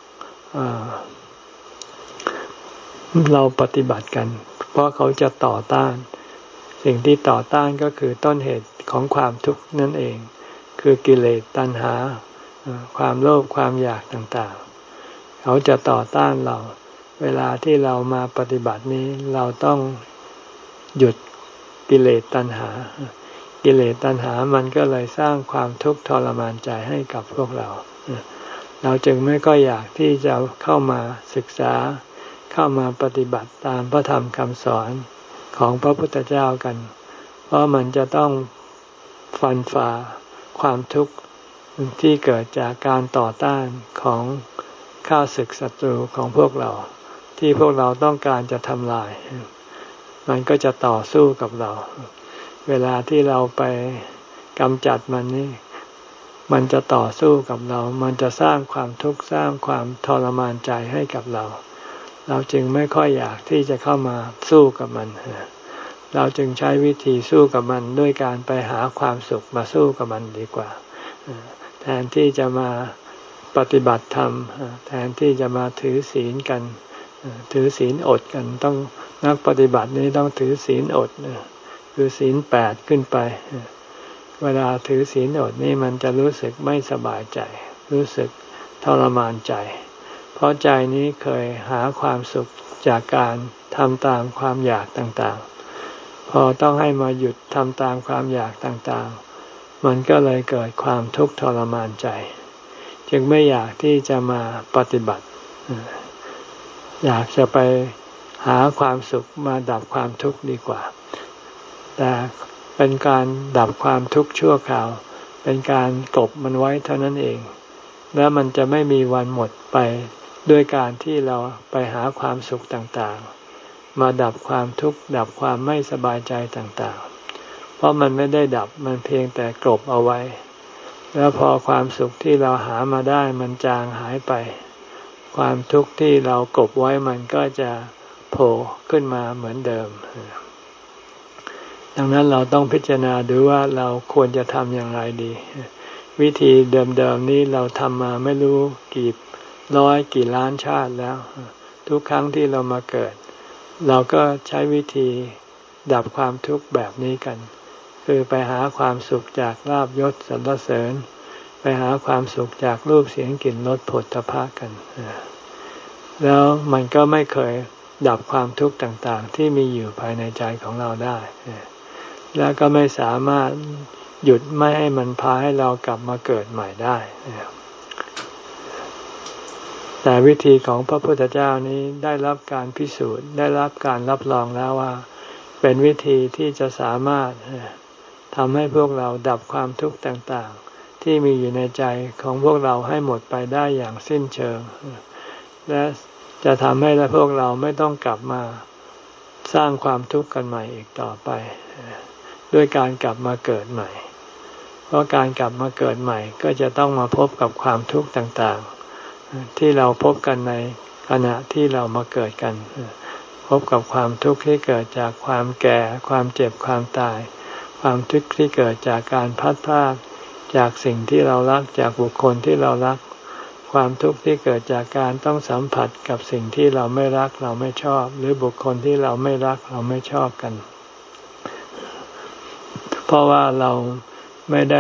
เราปฏิบัติกันเพราะเขาจะต่อต้านสิ่งที่ต่อต้านก็คือต้นเหตุของความทุกข์นั่นเองคือกิเลสตัณหาความโลภความอยากต่างๆเขาจะต่อต้านเราเวลาที่เรามาปฏิบัตินี้เราต้องหยุดกิเลสตัณหากิเลสตัณหามันก็เลยสร้างความทุกข์ทรมานใจให้กับพวกเราเราจึงไม่ก็อยากที่จะเข้ามาศึกษาเข้ามาปฏิบัติตามพระธรรมคำสอนของพระพุทธเจ้ากันเพราะมันจะต้องฟันฝ่าความทุกข์ที่เกิดจากการต่อต้านของข้าศึกศัตรูของพวกเราที่พวกเราต้องการจะทำลายมันก็จะต่อสู้กับเราเวลาที่เราไปกำจัดมันนี่มันจะต่อสู้กับเรามันจะสร้างความทุกข์สร้างความทรมานใจให้กับเราเราจึงไม่ค่อยอยากที่จะเข้ามาสู้กับมันเราจึงใช้วิธีสู้กับมันด้วยการไปหาความสุขมาสู้กับมันดีกว่าแทนที่จะมาปฏิบัติธรรมแทนที่จะมาถือศีลกันถือศีลอดกันต้องนักปฏิบัตินี้ต้องถือศีลอดคือศีลแปดขึ้นไปเวลาถือศีลอดนี่มันจะรู้สึกไม่สบายใจรู้สึกทรมานใจเพราะใจนี้เคยหาความสุขจากการทำตามความอยากต่างๆพอต้องให้มาหยุดทำตามความอยากต่างๆมันก็เลยเกิดความทุกข์ทรมานใจจึงไม่อยากที่จะมาปฏิบัติอยากจะไปหาความสุขมาดับความทุกข์ดีกว่าแต่เป็นการดับความทุกข์ชั่วคราวเป็นการกลบมันไว้เท่านั้นเองแล้วมันจะไม่มีวันหมดไปด้วยการที่เราไปหาความสุขต่างๆมาดับความทุกข์ดับความไม่สบายใจต่างๆเพราะมันไม่ได้ดับมันเพียงแต่กลบเอาไว้แล้วพอความสุขที่เราหามาได้มันจางหายไปความทุกข์ที่เรากลบไว้มันก็จะโผล่ขึ้นมาเหมือนเดิมดังนั้นเราต้องพิจารณาดูว่าเราควรจะทำอย่างไรดีวิธีเดิมๆนี้เราทำมาไม่รู้กี่ร้อยกี่ล้านชาติแล้วทุกครั้งที่เรามาเกิดเราก็ใช้วิธีดับความทุกข์แบบนี้กันคือไปหาความสุขจากลาภยศสรรเสริญไปหาความสุขจากรูปเสียงกลิ่นรสผลตภะกันแล้วมันก็ไม่เคยดับความทุกข์ต่างๆที่มีอยู่ภายในใจของเราได้แล้วก็ไม่สามารถหยุดไม่ให้มันพาให้เรากลับมาเกิดใหม่ได้แต่วิธีของพระพุทธเจ้านี้ได้รับการพิสูจน์ได้รับการรับรองแล้วว่าเป็นวิธีที่จะสามารถทำให้พวกเราดับความทุกข์ต่างๆที่มีอยู่ในใจของพวกเราให้หมดไปได้อย่างสิ้นเชิงและจะทำให้พวกเราไม่ต้องกลับมาสร้างความทุกข์กันใหม่อีกต่อไปด้วยการกลับมาเกิดใหม่เพราะการกลับมาเกิดใหม่ก็จะต้องมาพบกับความทุกข์ต่างๆที่เราพบกันในขณะที่เรามาเกิดกันพบกับความทุกข์ที่เกิดจากความแก่ความเจ็บความตายความทุกข์ที่เกิดจากการพัดพรากจากสิ่งที่เรารักจากบุคคลที่เรารักความทุกข์ที่เกิดจากการต้องสัมผัสกับสิ่งที่เราไม่รักเราไม่ชอบหรือบุคคลที่เราไม่รักเราไม่ชอบกันเพราะว่าเราไม่ได้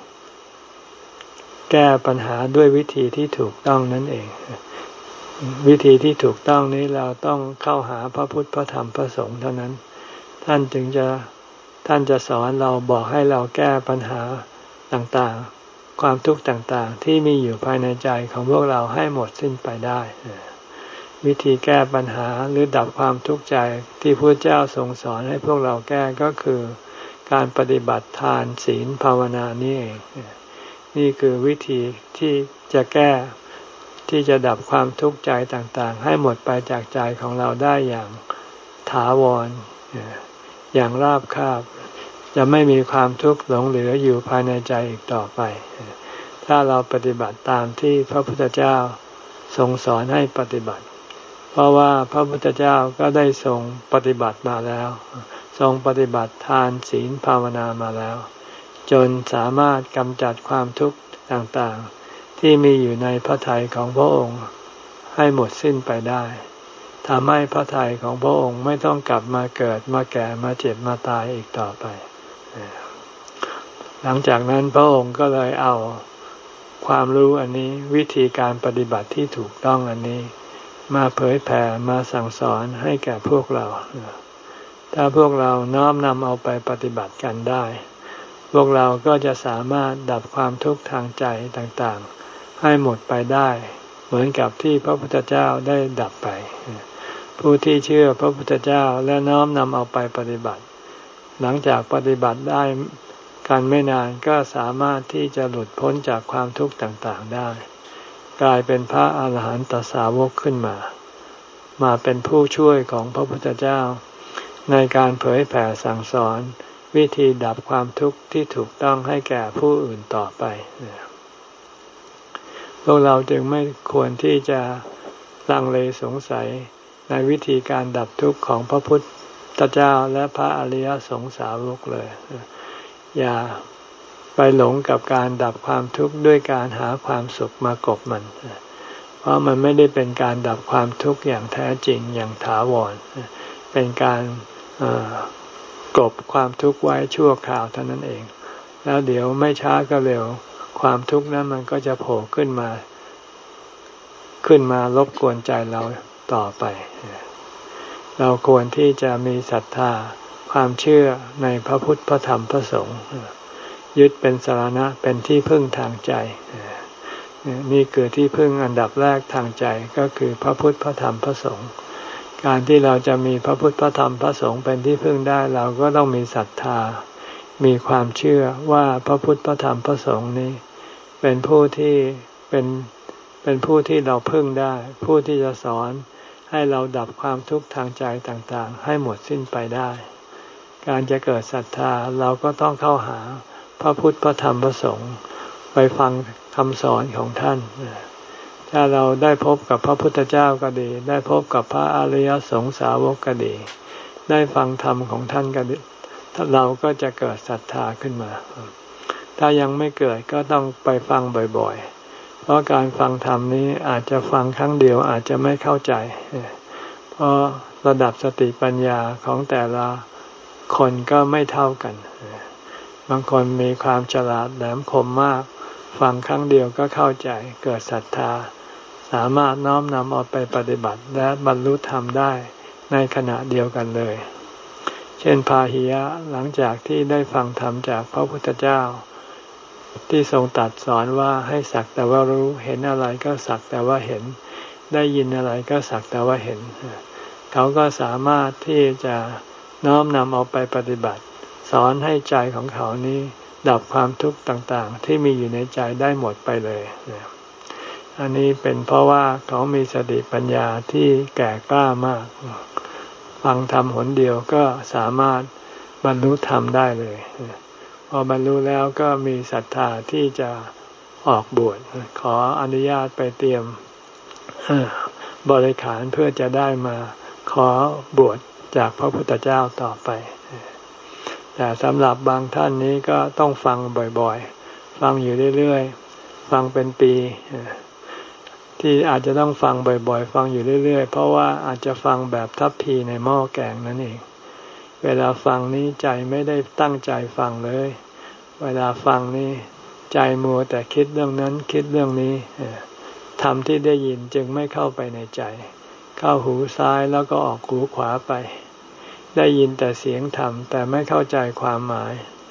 แก้ปัญหาด้วยวิธีที่ถูกต้องนั่นเองวิธีที่ถูกต้องนี้เราต้องเข้าหาพระพุทธพระธรรมพระสงฆ์เท่านั้นท่านจึงจะท่านจะสอนเราบอกให้เราแก้ปัญหาต่างความทุกข์ต่างๆที่มีอยู่ภายในใจของพวกเราให้หมดสิ้นไปได้วิธีแก้ปัญหาหรือดับความทุกข์ใจที่พระเจ้าทรงสอนให้พวกเราแก้ก็คือการปฏิบัติทานศีลภาวนานี่เองนี่คือวิธีที่จะแก้ที่จะดับความทุกข์ใจต่างๆให้หมดไปจากใจของเราได้อย่างถาวรอย่างราบคาบจะไม่มีความทุกข์หลงเหลืออยู่ภายในใจอีกต่อไปถ้าเราปฏิบัติตามที่พระพุทธเจ้าทรงสอนให้ปฏิบัติเพราะว่าพระพุทธเจ้าก็ได้ทรงปฏิบัติมาแล้วทรงปฏิบัติทานศีลภาวนามาแล้วจนสามารถกำจัดความทุกข์ต่างๆที่มีอยู่ในพระทัยของพระองค์ให้หมดสิ้นไปได้ทำให้พระทัยของพระองค์ไม่ต้องกลับมาเกิดมาแก่มาเจ็บมาตายอีกต่อไปหลังจากนั้นพระองค์ก็เลยเอาความรู้อันนี้วิธีการปฏิบัติที่ถูกต้องอันนี้มาเผยแผ่มาสั่งสอนให้แก่พวกเราถ้าพวกเราน้อมนำเอาไปปฏิบัติกันได้พวกเราก็จะสามารถดับความทุกข์ทางใจต่างๆให้หมดไปได้เหมือนกับที่พระพุทธเจ้าได้ดับไปผู้ที่เชื่อพระพุทธเจ้าและน้อมนำเอาไปปฏิบัติหลังจากปฏิบัติได้กันไม่นานก็สามารถที่จะหลุดพ้นจากความทุกข์ต่างๆได้กลายเป็นพระอาหารหันตสาวกขึ้นมามาเป็นผู้ช่วยของพระพุทธเจ้าในการเผยแผ่สั่งสอนวิธีดับความทุกข์ที่ถูกต้องให้แก่ผู้อื่นต่อไปพวกเราจึงไม่ควรที่จะลังเลสงสัยในวิธีการดับทุกข์ของพระพุทธเจ้าและพระอริยสงสาวกเลยอย่าไปหลงกับการดับความทุกข์ด้วยการหาความสุขมากบมันเพราะมันไม่ได้เป็นการดับความทุกข์อย่างแท้จริงอย่างถาวรเป็นการกลบความทุกข์ไว้ชั่วคราวเท่านั้นเองแล้วเดี๋ยวไม่ช้าก็เร็วความทุกข์นั้นมันก็จะโผล่ขึ้นมาขึ้นมารบกวนใจเราต่อไปเราควรที่จะมีศรัทธาความเชื่อในพระพุทธพระธรรมพระสงฆ์ยึดเป็นสรณะเป็นที่พึ่งทางใจนี่คือที่พึ่งอันดับแรกทางใจก็คือพระพุทธพระธรรมพระสงฆ์การที่เราจะมีพระพุทธพระธรรมพระสงฆ์เป็นที่พึ่งได้เราก็ต้องมีศรัทธามีความเชื่อว่าพระพุทธพระธรรมพระสงฆ์นี้เป็นผู้ที่เป็นเป็นผู้ที่เราพึ่งได้ผู้ที่จะสอนให้เราดับความทุกข์ทางใจต่างๆให้หมดสิ้นไปได้การจะเกิดศรัทธาเราก็ต้องเข้าหาพระพุทธพระธรรมพระสงฆ์ไปฟังคำสอนของท่านถ้าเราได้พบกับพระพุทธเจ้าก็ดีได้พบกับพระอริยสงสาวกก็ดีได้ฟังธรรมของท่านก็ดีเราก็จะเกิดศรัทธาขึ้นมาถ้ายังไม่เกิดก็ต้องไปฟังบ่อยๆเพราะการฟังธรรมนี้อาจจะฟังครั้งเดียวอาจจะไม่เข้าใจเพราะระดับสติปัญญาของแต่ละคนก็ไม่เท่ากันบางคนมีความฉลาดแหลมคมมากฟังครั้งเดียวก็เข้าใจเกิดศรัทธาสามารถน้อมนำเอาไปปฏิบัติและบรรลุธรรมได้ในขณะเดียวกันเลยเช่นพาหิยะหลังจากที่ได้ฟังธรรมจากพระพุทธเจ้าที่ทรงตรัสสอนว่าให้สักแต่ว่ารู้เห็นอะไรก็สักแต่ว่าเห็นได้ยินอะไรก็สักแต่ว่าเห็นเขาก็สามารถที่จะน้อมนำเอาไปปฏิบัติสอนให้ใจของเขานี้ดับความทุกข์ต่างๆที่มีอยู่ในใจได้หมดไปเลยอันนี้เป็นเพราะว่าเขามีสติปัญญาที่แก่กล้ามากฟังธรรมหนเดียวก็สามารถบรรลุธรรมได้เลยพอบรรลุแล้วก็มีศรัทธาที่จะออกบวชขออนุญาตไปเตรียมบริขารเพื่อจะได้มาขอบวชจากพระพุทธเจ้าต่อไปแต่สำหรับบางท่านนี้ก็ต้องฟังบ่อยๆฟังอยู่เรื่อยๆฟังเป็นปีที่อาจจะต้องฟังบ่อยๆฟังอยู่เรื่อยๆเพราะว่าอาจจะฟังแบบทัพพีในหม้อแกงนั่นเองเวลาฟังนี้ใจไม่ได้ตั้งใจฟังเลยเวลาฟังนี้ใจมัวแต่คิดเรื่องนั้นคิดเรื่องนี้ธรรมที่ได้ยินจึงไม่เข้าไปในใจเข้าหูซ้ายแล้วก็ออกหูขวาไปได้ยินแต่เสียงธรรมแต่ไม่เข้าใจความหมาย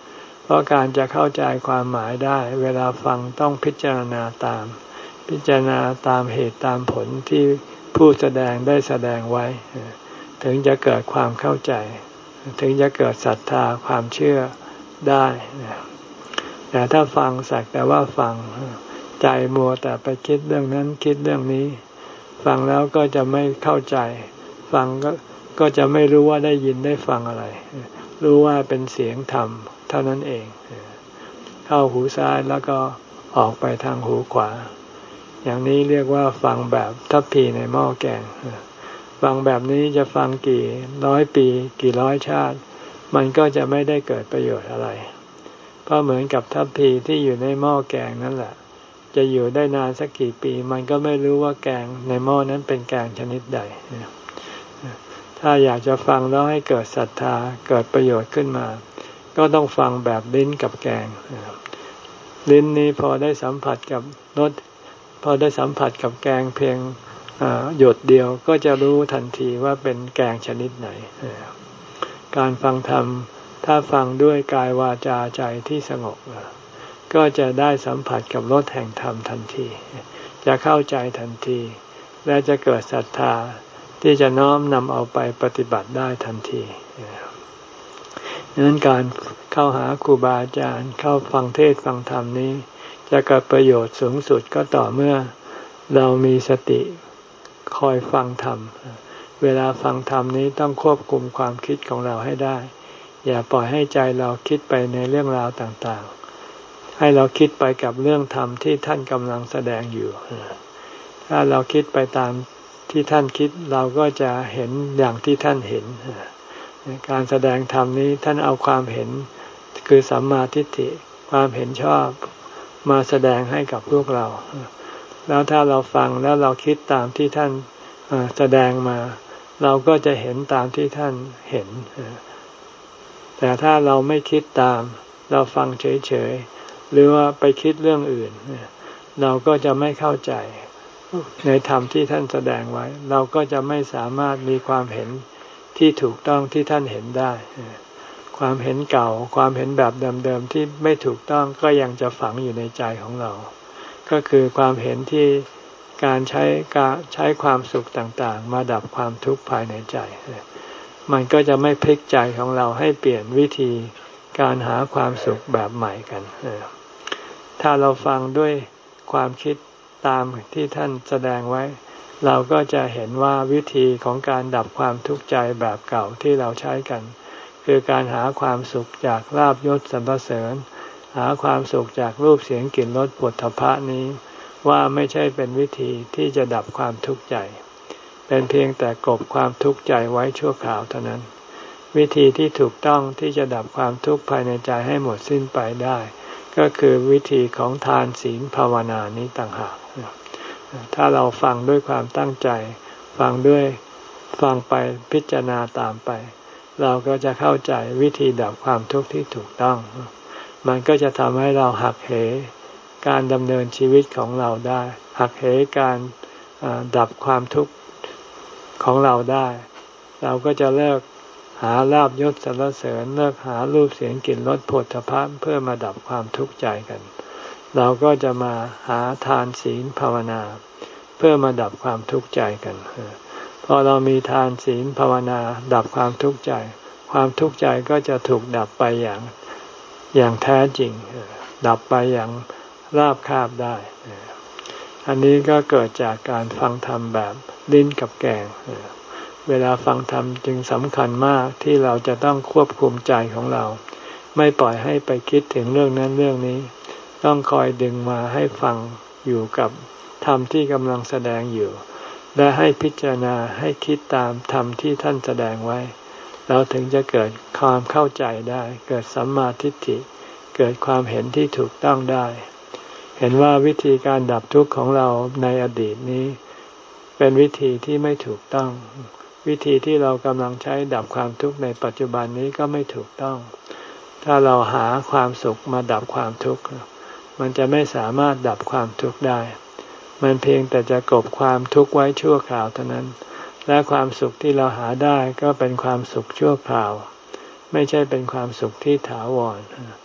เพราะการจะเข้าใจความหมายได้เวลาฟังต้องพิจารณาตามพิจารณาตามเหตุตามผลที่ผู้แสดงได้แสดงไว้ถึงจะเกิดความเข้าใจถึงจะเกิดศรัทธาความเชื่อได้แต่ถ้าฟังสักแต่ว่าฟังใจมัวแต่ไปคิดเรื่องนั้นคิดเรื่องนี้ฟังแล้วก็จะไม่เข้าใจฟังก็ก็จะไม่รู้ว่าได้ยินได้ฟังอะไรรู้ว่าเป็นเสียงธรรมเท่านั้นเองเข้าหูซ้ายแล้วก็ออกไปทางหูขวาอย่างนี้เรียกว่าฟังแบบทัพพีในหม้อแกงฟังแบบนี้จะฟังกี่ร้อยปีกี่ร้อยชาติมันก็จะไม่ได้เกิดประโยชน์อะไรเพราะเหมือนกับทัพพีที่อยู่ในหม้อแกงนั่นแหละจะอยู่ได้นานสักกี่ปีมันก็ไม่รู้ว่าแกงในหม้อนั้นเป็นแกงชนิดใดถ้าอยากจะฟังแล้วให้เกิดศรัทธาเกิดประโยชน์ขึ้นมาก็ต้องฟังแบบลิ้นกับแกงลิ้นนี้พอได้สัมผัสกับรสพอได้สัมผัสกับแกงเพียงหยดเดียวก็จะรู้ทันทีว่าเป็นแกงชนิดไหนการฟังธรรมถ้าฟังด้วยกายวาจาใจที่สงบก็จะได้สัมผัสกับรสแห่งธรรมทันทีจะเข้าใจทันทีและจะเกิดศรัทธาที่จะน้อมนำเอาไปปฏิบัติได้ทันทีดังนั้นการเข้าหาครูบาอาจารย์เข้าฟังเทศน์ฟังธรรมนี้จะเกิดประโยชน์สูงสุดก็ต่อเมื่อเรามีสติคอยฟังธรรมเวลาฟังธรรมนี้ต้องควบคุมความคิดของเราให้ได้อย่าปล่อยให้ใจเราคิดไปในเรื่องราวต่างๆให้เราคิดไปกับเรื่องธรรมที่ท่านกำลังแสดงอยู่ถ้าเราคิดไปตามที่ท่านคิดเราก็จะเห็นอย่างที่ท่านเห็นการแสดงธรรมนี้ท่านเอาความเห็นคือสัมมาทิฏฐิความเห็นชอบมาแสดงให้กับพวกเราแล้วถ้าเราฟังแล้วเราคิดตามที่ท่านแสดงมาเราก็จะเห็นตามที่ท่านเห็นแต่ถ้าเราไม่คิดตามเราฟังเฉยๆหรือว่าไปคิดเรื่องอื่นเราก็จะไม่เข้าใจในธรรมที่ท่านแสดงไว้เราก็จะไม่สามารถมีความเห็นที่ถูกต้องที่ท่านเห็นได้ความเห็นเก่าความเห็นแบบเดิมๆที่ไม่ถูกต้องก็ยังจะฝังอยู่ในใจของเราก็คือความเห็นที่การใช้การใช้ความสุขต่างๆมาดับความทุกข์ภายในใจมันก็จะไม่พลิกใจของเราให้เปลี่ยนวิธีการหาความสุขแบบใหม่กันถ้าเราฟังด้วยความคิดตามที่ท่านแสดงไว้เราก็จะเห็นว่าวิธีของการดับความทุกข์ใจแบบเก่าที่เราใช้กันคือการหาความสุขจากลาภยศสรรเสริญหาความสุขจากรูปเสียงกลิ่นรสโผฏฐัพพะนี้ว่าไม่ใช่เป็นวิธีที่จะดับความทุกข์ใจเป็นเพียงแต่กลบความทุกข์ใจไว้ชั่วคราวเท่านั้นวิธีที่ถูกต้องที่จะดับความทุกข์ภายในใจให้หมดสิ้นไปได้ก็คือวิธีของทานศีลภาวนานี้ต่างหากถ้าเราฟังด้วยความตั้งใจฟังด้วยฟังไปพิจารณาตามไปเราก็จะเข้าใจวิธีดับความทุกข์ที่ถูกต้องมันก็จะทำให้เราหักเหการดำเนินชีวิตของเราได้หักเหการดับความทุกข์ของเราได้เราก็จะเลิกหาลาภยศสรรเสริญเลิกหารูปเสียงกลิ่นรสโผฏฐัพพะเพื่อมาดับความทุกข์ใจกันเราก็จะมาหาทานศีลภาวนาเพื่อมาดับความทุกข์ใจกันพอเรามีทานศีลภาวนาดับความทุกข์ใจความทุกข์ใจก็จะถูกดับไปอย่างอย่างแท้จริงดับไปอย่างราบคาบได้อันนี้ก็เกิดจากการฟังธรรมแบบลิ้นกับแกงเวลาฟังธรรมจึงสำคัญมากที่เราจะต้องควบคุมใจของเราไม่ปล่อยให้ไปคิดถึงเรื่องนั้นเรื่องนี้ต้องคอยดึงมาให้ฟังอยู่กับธรรมที่กำลังแสดงอยู่และให้พิจารณาให้คิดตามธรรมที่ท่านแสดงไว้เราถึงจะเกิดความเข้าใจได้เกิดสัมมาทิฏฐิเกิดความเห็นที่ถูกต้องได้เห็นว่าวิธีการดับทุกข์ของเราในอดีตนี้เป็นวิธีที่ไม่ถูกต้องวิธีที่เรากำลังใช้ดับความทุกข์ในปัจจุบันนี้ก็ไม่ถูกต้องถ้าเราหาความสุขมาดับความทุกข์มันจะไม่สามารถดับความทุกข์ได้มันเพียงแต่จะกลบความทุกข์ไว้ชั่วคราวเท่านั้นและความสุขที่เราหาได้ก็เป็นความสุขชั่วคราวไม่ใช่เป็นความสุขที่ถาวร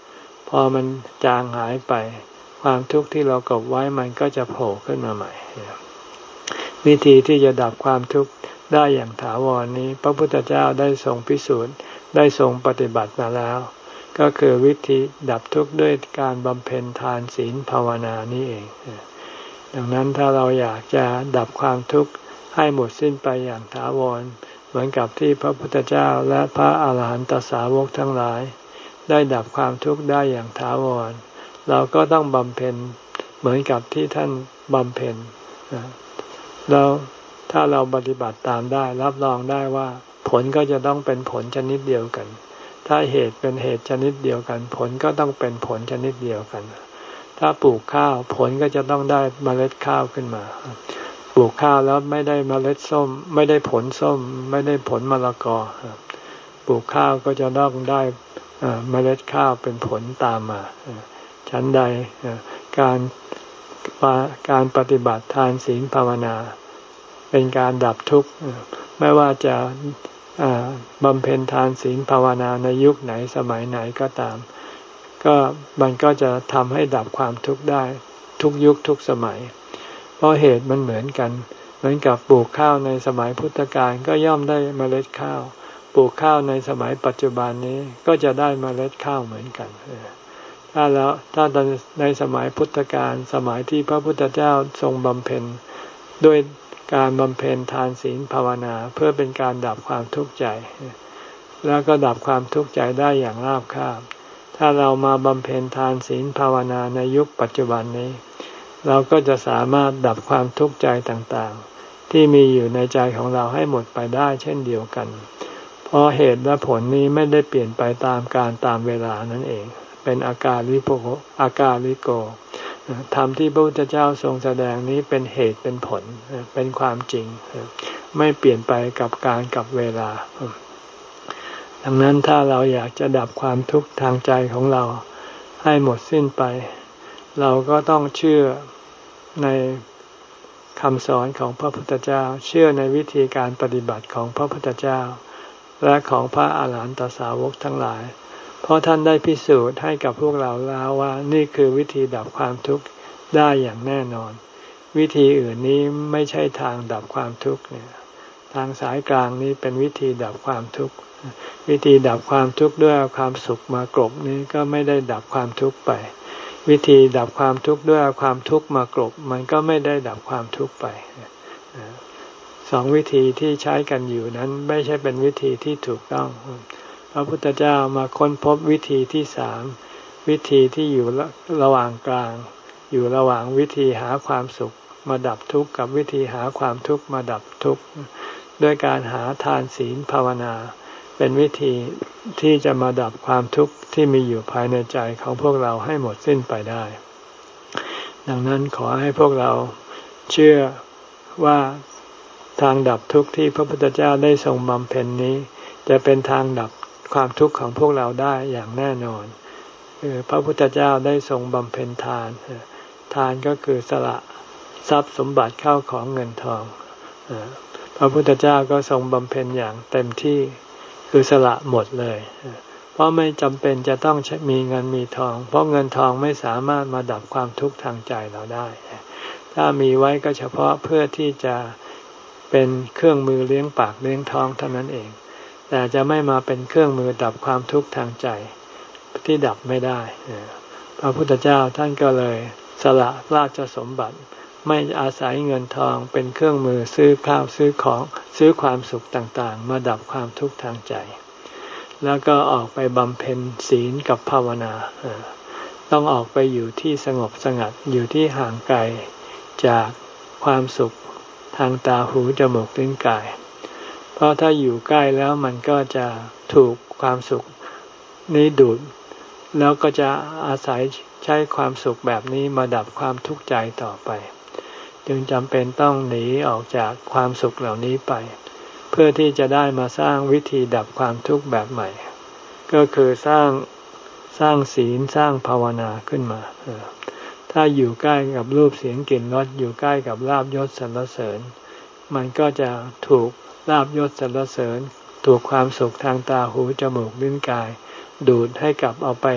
พอมันจางหายไปความทุกข์ที่เรากดไว้มันก็จะโผล่ขึ้นมาใหม่วิธีที่จะดับความทุกข์ได้อย่างถาวรนี้พระพุทธเจ้าได้ทรงพิสูจน์ได้ทรงปฏิบัติมาแล้วก็คือวิธีดับทุกข์ด้วยการบำเพ็ญทานศีลภาวนานี่เองดังนั้นถ้าเราอยากจะดับความทุกข์ให้หมดสิ้นไปอย่างถาวรเหมือนกับที่พระพุทธเจ้าและพระอาหารหันตสาวกทั้งหลายได้ดับความทุกข์ได้อย่างถาวรเราก็ต้องบำเพ็ญเหมือนกับที่ท่านบำเพ็ญแล้วถ้าเราปฏิบัติตามได้รับรองได้ว่าผลก็จะต้องเป็นผลชนิดเดียวกันถ้าเหตุเป็นเหตุชนิดเดียวกันผลก็ต้องเป็นผลชนิดเดียวกันถ้าปลูกข้าวผลก็จะต้องได้เมล็ดข้าวขึ้นมาปลูกข้าวแล้วไม่ได้เมล็ดส้มไม่ได้ผลส้มไม่ได้ผลมะละกอปลูกข้าวก็จะต้องได้เมล็ดข้าวเป็นผลตามมาฉันใดการการปฏิบัติทานศีลภาวนาเป็นการดับทุกข์ไม่ว่าจะบำเพ็ญทานศีลภาวนาในยุคไหนสมัยไหนก็ตามก็มันก็จะทำให้ดับความทุกข์ได้ทุกยุคทุกสมัยเพราะเหตุมันเหมือนกันเหมือนกับปลูกข้าวในสมัยพุทธกาลก็ย่อมได้เมล็ดข้าวปลูกข้าวในสมัยปัจจุบันนี้ก็จะได้เมล็ดข้าวเหมือนกันถ้าแล้วถ้าในสมัยพุทธกาลสมัยที่พระพุทธเจ้าทรงบำเพ็ญด้วยการบำเพ็ญทานศีลภาวนาเพื่อเป็นการดับความทุกข์ใจแล้วก็ดับความทุกข์ใจได้อย่างราบคาบถ้าเรามาบำเพ็ญทานศีลภาวนาในยุคปัจจุบันนี้เราก็จะสามารถดับความทุกข์ใจต่างๆที่มีอยู่ในใจของเราให้หมดไปได้เช่นเดียวกันเพราะเหตุและผลนี้ไม่ได้เปลี่ยนไปตามกาลตามเวลานั่นเองเป็นอาการลิโกอาการลิโกธรรมที่พระพุทธเจ้าทรงแสดงนี้เป็นเหตุเป็นผลเป็นความจริงไม่เปลี่ยนไปกับการกับเวลาดังนั้นถ้าเราอยากจะดับความทุกข์ทางใจของเราให้หมดสิ้นไปเราก็ต้องเชื่อในคำสอนของพระพุทธเจ้าเชื่อในวิธีการปฏิบัติของพระพุทธเจ้าและของพระอาหารหันตสาวกทั้งหลายเพราะท่านได้พิสูจน์ให้กับพวกเราแล้วว่านี่คือวิธีดับความทุกข์ได้อย่างแน่นอนวิธีอื่นนี้ไม่ใช่ทางดับความทุกข์เนี่ยทางสายกลางนี้เป็นวิธีดับความทุกข์วิธีดับความทุกข์ด้วยเอาความสุขมากลบนี้ก็ไม่ได้ดับความทุกข์ไปวิธีดับความทุกข์ด้วยเอาความทุกข์มากลบมันก็ไม่ได้ดับความทุกข์ไปสองวิธีที่ใช้กันอยู่นั้นไม่ใช่เป็นวิธีที่ถูกต้องพระพุทธเจ้ามาค้นพบวิธีที่สามวิธีที่อยู่ระหว่างกลางอยู่ระหว่างวิธีหาความสุขมาดับทุกข์กับวิธีหาความทุกข์มาดับทุกข์ด้วยการหาทานศีลภาวนาเป็นวิธีที่จะมาดับความทุกข์ที่มีอยู่ภายในใจของพวกเราให้หมดสิ้นไปได้ดังนั้นขอให้พวกเราเชื่อว่าทางดับทุกข์ที่พระพุทธเจ้าได้ทรงบำเพ็ญนี้จะเป็นทางดับความทุกข์ของพวกเราได้อย่างแน่นอนคือพระพุทธเจ้าได้ทรงบำเพ็ญทานทานก็คือสละทรัพย์สมบัติเข้าของเงินทองพระพุทธเจ้าก็ทรงบำเพ็ญอย่างเต็มที่คือสละหมดเลยเพราะไม่จำเป็นจะต้องมีเงินมีทองเพราะเงินทองไม่สามารถมาดับความทุกข์ทางใจเราได้ถ้ามีไว้ก็เฉพาะเพื่อที่จะเป็นเครื่องมือเลี้ยงปากเลี้ยงท้องเท่านั้นเองแต่จะไม่มาเป็นเครื่องมือดับความทุกข์ทางใจที่ดับไม่ได้พระพุทธเจ้าท่านก็เลยสละราชสมบัติไม่อาศัยเงินทองเป็นเครื่องมือซื้อข้าวซื้อของซื้อความสุขต่างๆมาดับความทุกข์ทางใจแล้วก็ออกไปบำเพ็ญศีลกับภาวนาต้องออกไปอยู่ที่สงบสงัดอยู่ที่ห่างไกลจากความสุขทางตาหูจมูกลิ้นกายเพราะถ้าอยู่ใกล้แล้วมันก็จะถูกความสุขนี้ดูดแล้วก็จะอาศัยใช้ความสุขแบบนี้มาดับความทุกข์ใจต่อไปจึงจำเป็นต้องหนีออกจากความสุขเหล่านี้ไปเพื่อที่จะได้มาสร้างวิธีดับความทุกข์แบบใหม่ก็คือสร้างสร้างศีลสร้างภาวนาขึ้นมาถ้าอยู่ใกล้กับรูปเสียงกลิ่นรสอยู่ใกล้กับลาภยศสรรเสริญมันก็จะถูกลาภยศสรรเสริญถูกความสุขทางตาหูจมูกลิ้นกายดูดให้กลับเอาไป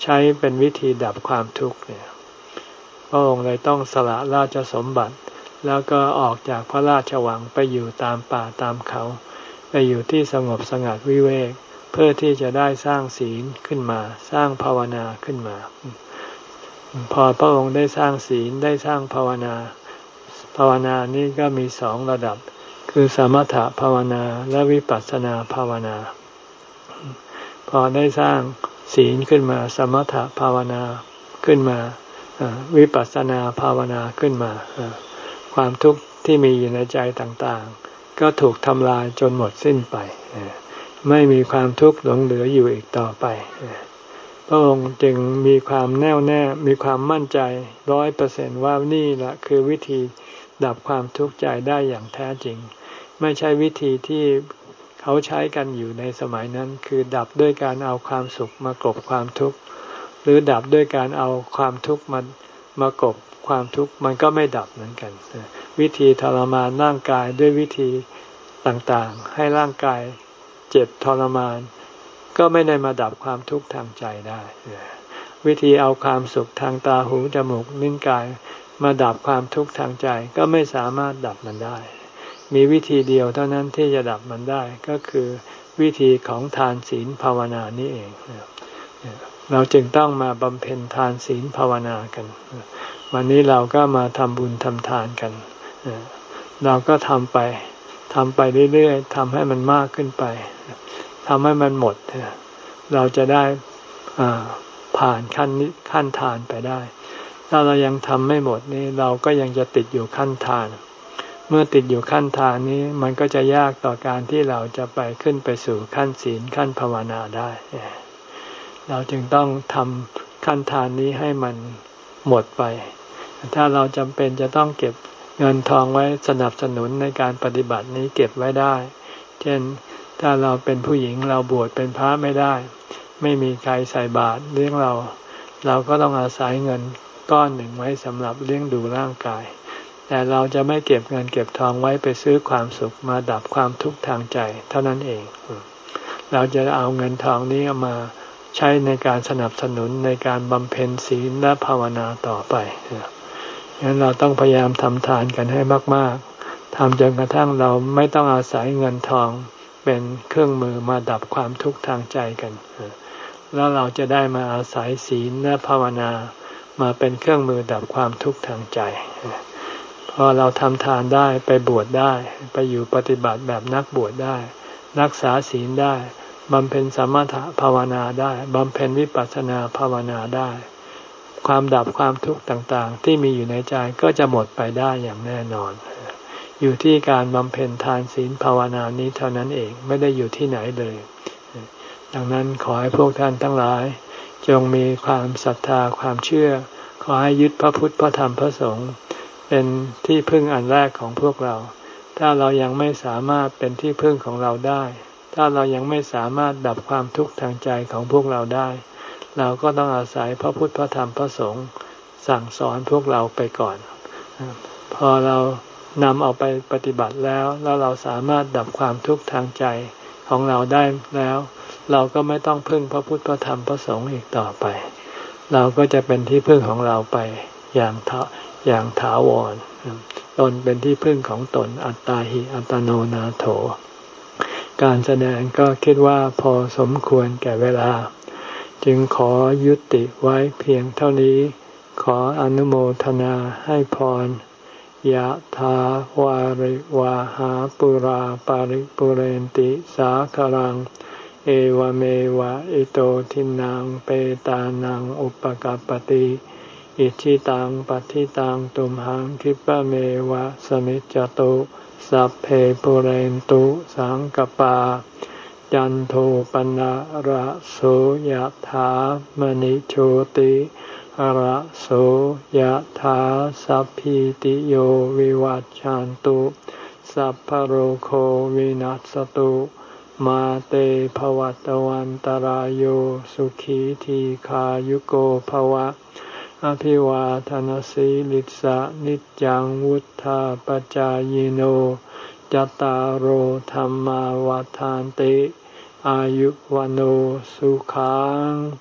ใช้เป็นวิธีดับความทุกข์เนี่ยพระองค์เลยต้องสละราชสมบัติแล้วก็ออกจากพระราชวังไปอยู่ตามป่าตามเขาไปอยู่ที่สงบสงัดวิเวกเพื่อที่จะได้สร้างศีลขึ้นมาสร้างภาวนาขึ้นมาพอพระองค์ได้สร้างศีลได้สร้างภาวนาภาวนานี้ก็มีสองระดับคือสมถะภาวนาและวิปัสสนาภาวนาพอได้สร้างศีลขึ้นมาสมถะภาวนาขึ้นมาวิปัสสนาภาวนาขึ้นมาความทุกข์ที่มีอยู่ในใจต่างๆก็ถูกทำลายจนหมดสิ้นไปไม่มีความทุกข์หลงเหลืออยู่อีกต่อไปพระองค์จึงมีความแน่วแน่มีความมั่นใจร้อยเปอร์เซนต์ว่านี่แหละคือวิธีดับความทุกข์ใจได้อย่างแท้จริงไม่ใช่วิธีที่เขาใช้กันอยู่ในสมัยนั้นคือดับด้วยการเอาความสุขมากลบความทุกข์หรือดับด้วยการเอาความทุกข์มามากลบความทุกข์มันก็ไม่ดับเหมือนกันวิธีทรมานร่างกายด้วยวิธีต่างๆให้ร่างกายเจ็บทรมานก็ไม่ได้มาดับความทุกข์ทางใจได้วิธีเอาความสุขทางตาหูจมูกลิ้นกายมาดับความทุกข์ทางใจก็ไม่สามารถดับมันได้มีวิธีเดียวเท่านั้นที่จะดับมันได้ก็คือวิธีของทานศีลภาวนานี่เองเราจึงต้องมาบำเพ็ญทานศีลภาวนากันวันนี้เราก็มาทำบุญทำทานกันเราก็ทำไปทำไปเรื่อยๆทำให้มันมากขึ้นไปทำให้มันหมดเราจะได้ผ่านขั้นขั้นทานไปได้ถ้าเรายังทำไม่หมดนี่เราก็ยังจะติดอยู่ขั้นทานเมื่อติดอยู่ขั้นทานนี้มันก็จะยากต่อการที่เราจะไปขึ้นไปสู่ขั้นศีลขั้นภาวนาได้เราจึงต้องทำขั้นทานนี้ให้มันหมดไปถ้าเราจำเป็นจะต้องเก็บเงินทองไว้สนับสนุนในการปฏิบัตินี้เก็บไว้ได้เช่นถ้าเราเป็นผู้หญิงเราบวชเป็นพระไม่ได้ไม่มีใครใส่บาตรเลี้ยงเราเราก็ต้องอาศัยเงินก้อนหนึ่งไว้สำหรับเลี้ยงดูร่างกายแต่เราจะไม่เก็บเงินเก็บทองไว้ไปซื้อความสุขมาดับความทุกข์ทางใจเท่านั้นเองเราจะเอาเงินทองนี้มาใช้ในการสนับสนุนในการบำเพ็ญศีลและภาวนาต่อไปงั้นเราต้องพยายามทำทานกันให้มากๆทำจนกระทั่งเราไม่ต้องอาศัยเงินทองเป็นเครื่องมือมาดับความทุกข์ทางใจกันแล้วเราจะได้มาอาศัยศีลและภาวนามาเป็นเครื่องมือดับความทุกข์ทางใจพอเราทำทานได้ไปบวชได้ไปอยู่ปฏิบัติแบบนักบวชได้รักษาศีลได้บำเพ็ญสมถะภาวนาได้บำเพ็ญวิปัสสนาภาวนาได้ความดับความทุกข์ต่างๆที่มีอยู่ในใจก็จะหมดไปได้อย่างแน่นอนอยู่ที่การบำเพ็ญทานศีลภาวนานี้เท่านั้นเองไม่ได้อยู่ที่ไหนเลยดังนั้นขอให้พวกท่านทั้งหลายจงมีความศรัทธาความเชื่อขอให้ยึดพระพุทธพระธรรมพระสงฆ์เป็นที่พึ่งอันแรกของพวกเราถ้าเรายังไม่สามารถเป็นที่พึ่งของเราได้ถ้าเรายังไม่สามารถดับความทุกข์ทางใจของพวกเราได้เราก็ต้องอาศัยพระพุทธพระธรรมพระสงฆ์สั่งสอนพวกเราไปก่อนพอเรานำเอาไปปฏิบัติแล้วแล้วเราสามารถดับความทุกข์ทางใจของเราได้แล้วเราก็ไม่ต้องพึ่งพระพุทธพระธรรมพระสงฆ์อีกต่อไปเราก็จะเป็นที่พึ่งของเราไปอย่างถาอย่างถาวรตนเป็นที่พึ่งของตนอัตตาหิอัตโนนาโถการแสดงก็คิดว่าพอสมควรแก่เวลาจึงขอยุติไว้เพียงเท่านี้ขออนุโมทนาให้พรยะถาวาริวาหาปุราปาริปุเรนติสาคลังเอวเมวะอิโตทินังเปตานังอุปกัปปติอิชิตังปัฏฐิตังตุมหังคิปะเมวะสมิจจตุสัพเพปุเรนตุสังกปาจันโทปนะระโสยถามณิโชติระโสยถาสัพพิติโยวิวัจจันตุสัพพะโรโควินัสตุมาเตภวัตวันตารโยสุขีทีขายุโกภวะอภิวาทนาสีลิสะนิจังวุธาปจายโนจัตตารโอธรรมาวาทานติอายุวโนสุขังภ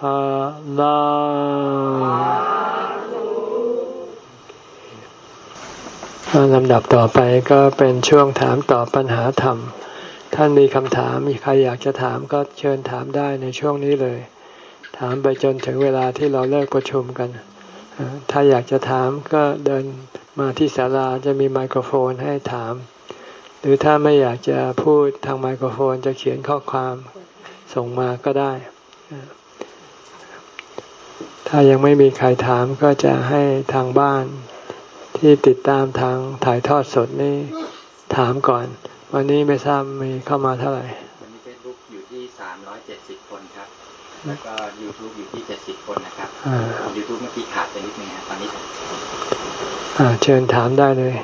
ลังลำดับต่อไปก็เป็นช่วงถามตอบปัญหาธรรมท่านมีคำถามมีใครอยากจะถามก็เชิญถามได้ในช่วงนี้เลยถามไปจนถึงเวลาที่เราเลิกประชุมกันถ้าอยากจะถามก็เดินมาที่ศาลาจะมีไมโครโฟนให้ถามหรือถ้าไม่อยากจะพูดทางไมโครโฟนจะเขียนข้อความส่งมาก็ได้ถ้ายังไม่มีใครถามก็จะให้ทางบ้านที่ติดตามทางถ่ายทอดสดนี่ถามก่อนวันนี้ไม่ทราบมีเข้ามาเท่าไหร่วันนี้ Facebook อยู่ที่สามร้อยเจ็ดสิบคนครับแล้วก็ YouTube อยู่ที่เจ็ดสิบคนนะครับ YouTube เมื่อกี้ขาดไปนิดนึงครับตอนนี้อ่าเชิญถามได้เลย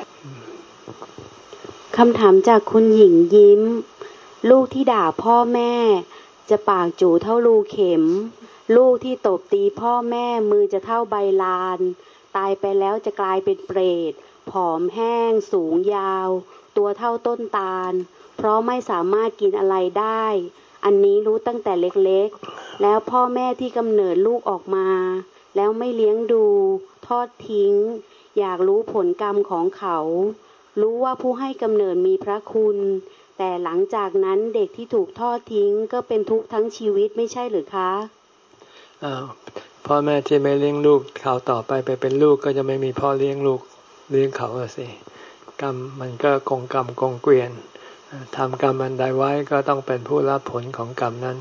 คำถามจากคุณหญิงยิ้มลูกที่ด่าพ่อแม่จะปากจู่เท่ารูเข็มลูกที่ตบตีพ่อแม่มือจะเท่าใบลานตายไปแล้วจะกลายเป็นเปรตผอมแห้งสูงยาวตัวเท่าต้นตาลเพราะไม่สามารถกินอะไรได้อันนี้รู้ตั้งแต่เล็กๆแล้วพ่อแม่ที่กำเนิดลูกออกมาแล้วไม่เลี้ยงดูทอดทิ้งอยากรู้ผลกรรมของเขารู้ว่าผู้ให้กำเนิดมีพระคุณแต่หลังจากนั้นเด็กที่ถูกทอดทิ้งก็เป็นทุกข์ทั้งชีวิตไม่ใช่หรือคะอ้าวพ่อแม่ที่ไม่เลี้ยงลูกเขาต่อไปไปเป็นลูกก็จะไม่มีพ่อเลี้ยงลูกเลี้ยงเขาสิกรรมมันก็กงกรรมกงเกวียนทำกรรมอันใดไว้ก็ต้องเป็นผู้รับผลของกรรมนั้น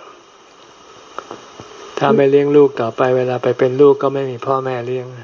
ถ้าไม่เลี้ยงลูกต่อไปเวลาไปเป็นลูกก็ไม่มีพ่อแม่เลี้ยง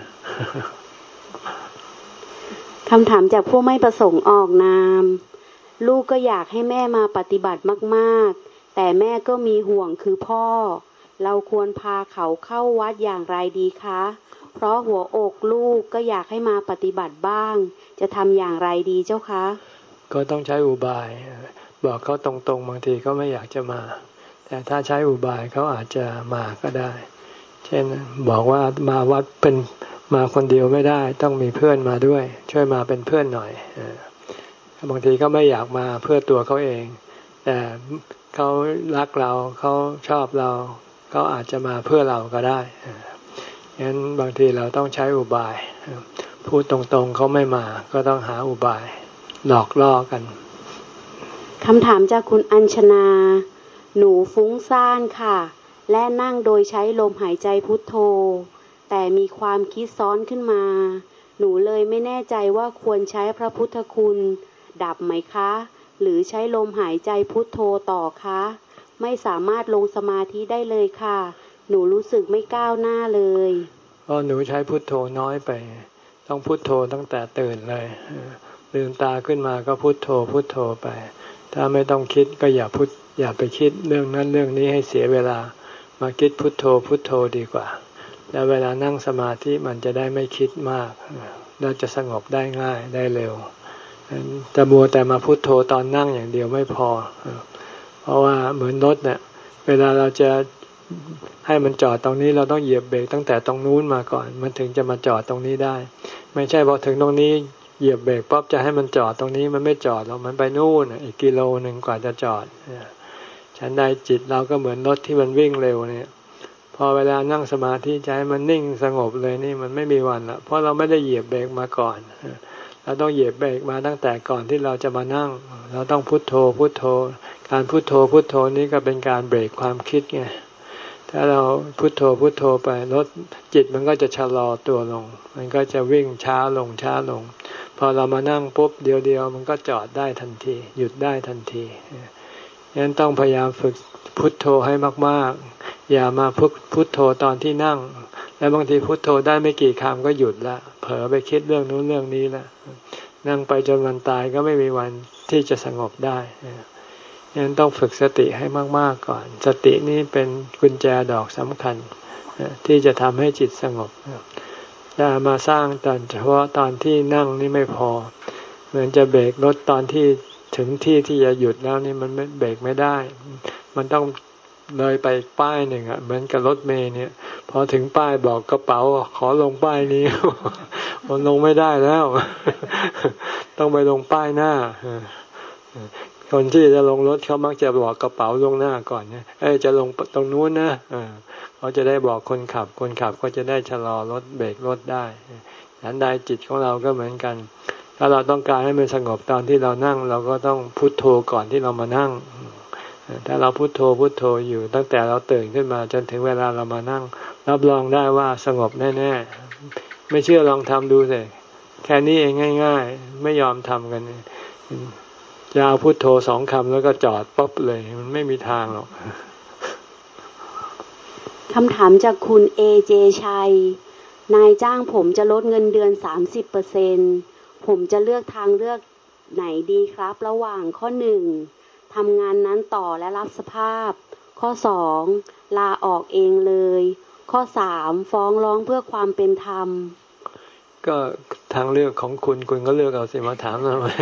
คำถามจากผู้ไม่ประสงค์ออกนามลูกก็อยากให้แม่มาปฏิบัติมากๆแต่แม่ก็มีห่วงคือพ่อเราควรพาเขาเข้าวัดอย่างไรดีคะเพราะหัวอกลูกก็อยากให้มาปฏิบัติบ้างจะทำอย่างไรดีเจ้าคะก็ต้องใช้อุบายบอกเขาตรงๆบางทีเขาไม่อยากจะมาแต่ถ้าใช้อุบายเขาอาจจะมาก็ได้เช่นบอกว่ามาวัดเป็นมาคนเดียวไม่ได้ต้องมีเพื่อนมาด้วยช่วยมาเป็นเพื่อนหน่อยบางทีเขาไม่อยากมาเพื่อตัวเขาเองแต่เขารักเราเขาชอบเราเขาอาจจะมาเพื่อเราก็ได้งั้นบางทีเราต้องใช้อุบายพูดตรงๆเขาไม่มาก็ต้องหาอุบายหลอกล่อกันคำถามจากคุณอัญชนาหนูฟุ้งซ่านค่ะและนั่งโดยใช้ลมหายใจพุทโธแต่มีความคิดซ้อนขึ้นมาหนูเลยไม่แน่ใจว่าควรใช้พระพุทธคุณดับไหมคะหรือใช้ลมหายใจพุทโธต่อคะไม่สามารถลงสมาธิได้เลยค่ะหนูรู้สึกไม่ก้าวหน้าเลยก็หนูใช้พุทโธน้อยไปต้องพุทโธตั้งแต่ตื่นเลยลืมตาขึ้นมาก็พุทโธพุทโธไปถ้าไม่ต้องคิดก็อย่าพุทอย่าไปคิดเรื่องนั้นเรื่องนี้ให้เสียเวลามาคิดพุทโธพุทโธดีกว่าแล้วเวลานั่งสมาธิมันจะได้ไม่คิดมากแล้วจะสงบได้ง่ายได้เร็วจะมัวแต่มาพุทโธตอนนั่งอย่างเดียวไม่พอเพราะว่าเหมือนรถเนี่ยเวลาเราจะให้มันจอดตรงนี้เราต้องเหยียบเบรกตั้งแต่ตรงนู้นมาก่อนมันถึงจะมาจอดตรงนี้ได้ไม่ใช่พอถึงตรงนี้เหยียบเบรกปั๊บจะให้มันจอดตรงนี้มันไม่จอดหรอกมันไปนู่นอีกกิโลหนึ่งกว่าจะจอดฉันใดจิตเราก็เหมือนรถที่มันวิ่งเร็วเนี่ยพอเวลานั่งสมาธิใจมันนิ่งสงบเลยนี่มันไม่มีวันละเพราะเราไม่ได้เหยียบเบรกมาก่อนเราต้องเหยียบเบรกมาตั้งแต่ก่อนที่เราจะมานั่งเราต้องพุทโธพุทโธการพุทโธพุทโธนี้ก็เป็นการเบรกความคิดไงถ้าเราพุทโธพุทโธไปรถจิตมันก็จะชะลอตัวลงมันก็จะวิ่งช้าลงช้าลงพอเรามานั่งปุ๊บเดียวเดียวมันก็จอดได้ทันทีหยุดได้ทันทีงั้นต้องพยายามฝึกพุทโธให้มากๆอย่ามาพุทพุทโธตอนที่นั่งแล้วบางทีพุทโธได้ไม่กี่คำก็หยุดละเผลอไปคิดเรื่องนู้นเรื่องนี้ละนั่งไปจนวันตายก็ไม่มีวันที่จะสงบได้งั้นต้องฝึกสติให้มากๆก่อนสตินี้เป็นกุญแจดอกสำคัญที่จะทำให้จิตสงบจะมาสร้างตอนเฉพาะตอนที่นั่งนี่ไม่พอเหมือนจะเบรกรถตอนที่ถึงที่ที่จะหยุดแล้วนี่มันไม่เบรกไม่ได้มันต้องเลยไปป้ายหนึ่งอ่ะเหมือนกับรถเมล์เนี่ยพอถึงป้ายบอกกระเป๋าขอลงป้ายนี้ มันลงไม่ได้แล้ว ต้องไปลงป้ายหน้าคนที่จะลงรถเขามักจะบอกกระเป๋าล่วงหน้าก่อนเนี่ยเอ้ยจะลงตรงนู้นนะอ่าเขาจะได้บอกคนขับคนขับก็จะได้ชะลอรถเบรกรถได้ฉันใดจิตของเราก็เหมือนกันถ้าเราต้องการให้มันสงบตอนที่เรานั่งเราก็ต้องพุทโธก่อนที่เรามานั่งถ้าเราพุทโธพุทโธอยู่ตั้งแต่เราตื่นขึ้นมาจนถึงเวลาเรามานั่งรับรองได้ว่าสงบแน่ๆไม่เชื่อลองทำดูสิแค่นี้เองง่ายๆไม่ยอมทำกันจะเอาพุทโธสองคำแล้วก็จอดป๊อบเลยมันไม่มีทางหรอกคำถามจากคุณเอเจชัยนายจ้างผมจะลดเงินเดือน สามสิบเปอร์เซ็นต์ ผมจะเลือกทางเลือกไหนดีครับระหว่างข้อหนึ่งทำงานนั้นต่อและรับสภาพข้อสองลาออกเองเลยข้อสามฟ้องร้องเพื่อความเป็นธรรมก็ทางเลือกของคุณคุณก็เลือกเอาสิมาถามทำไม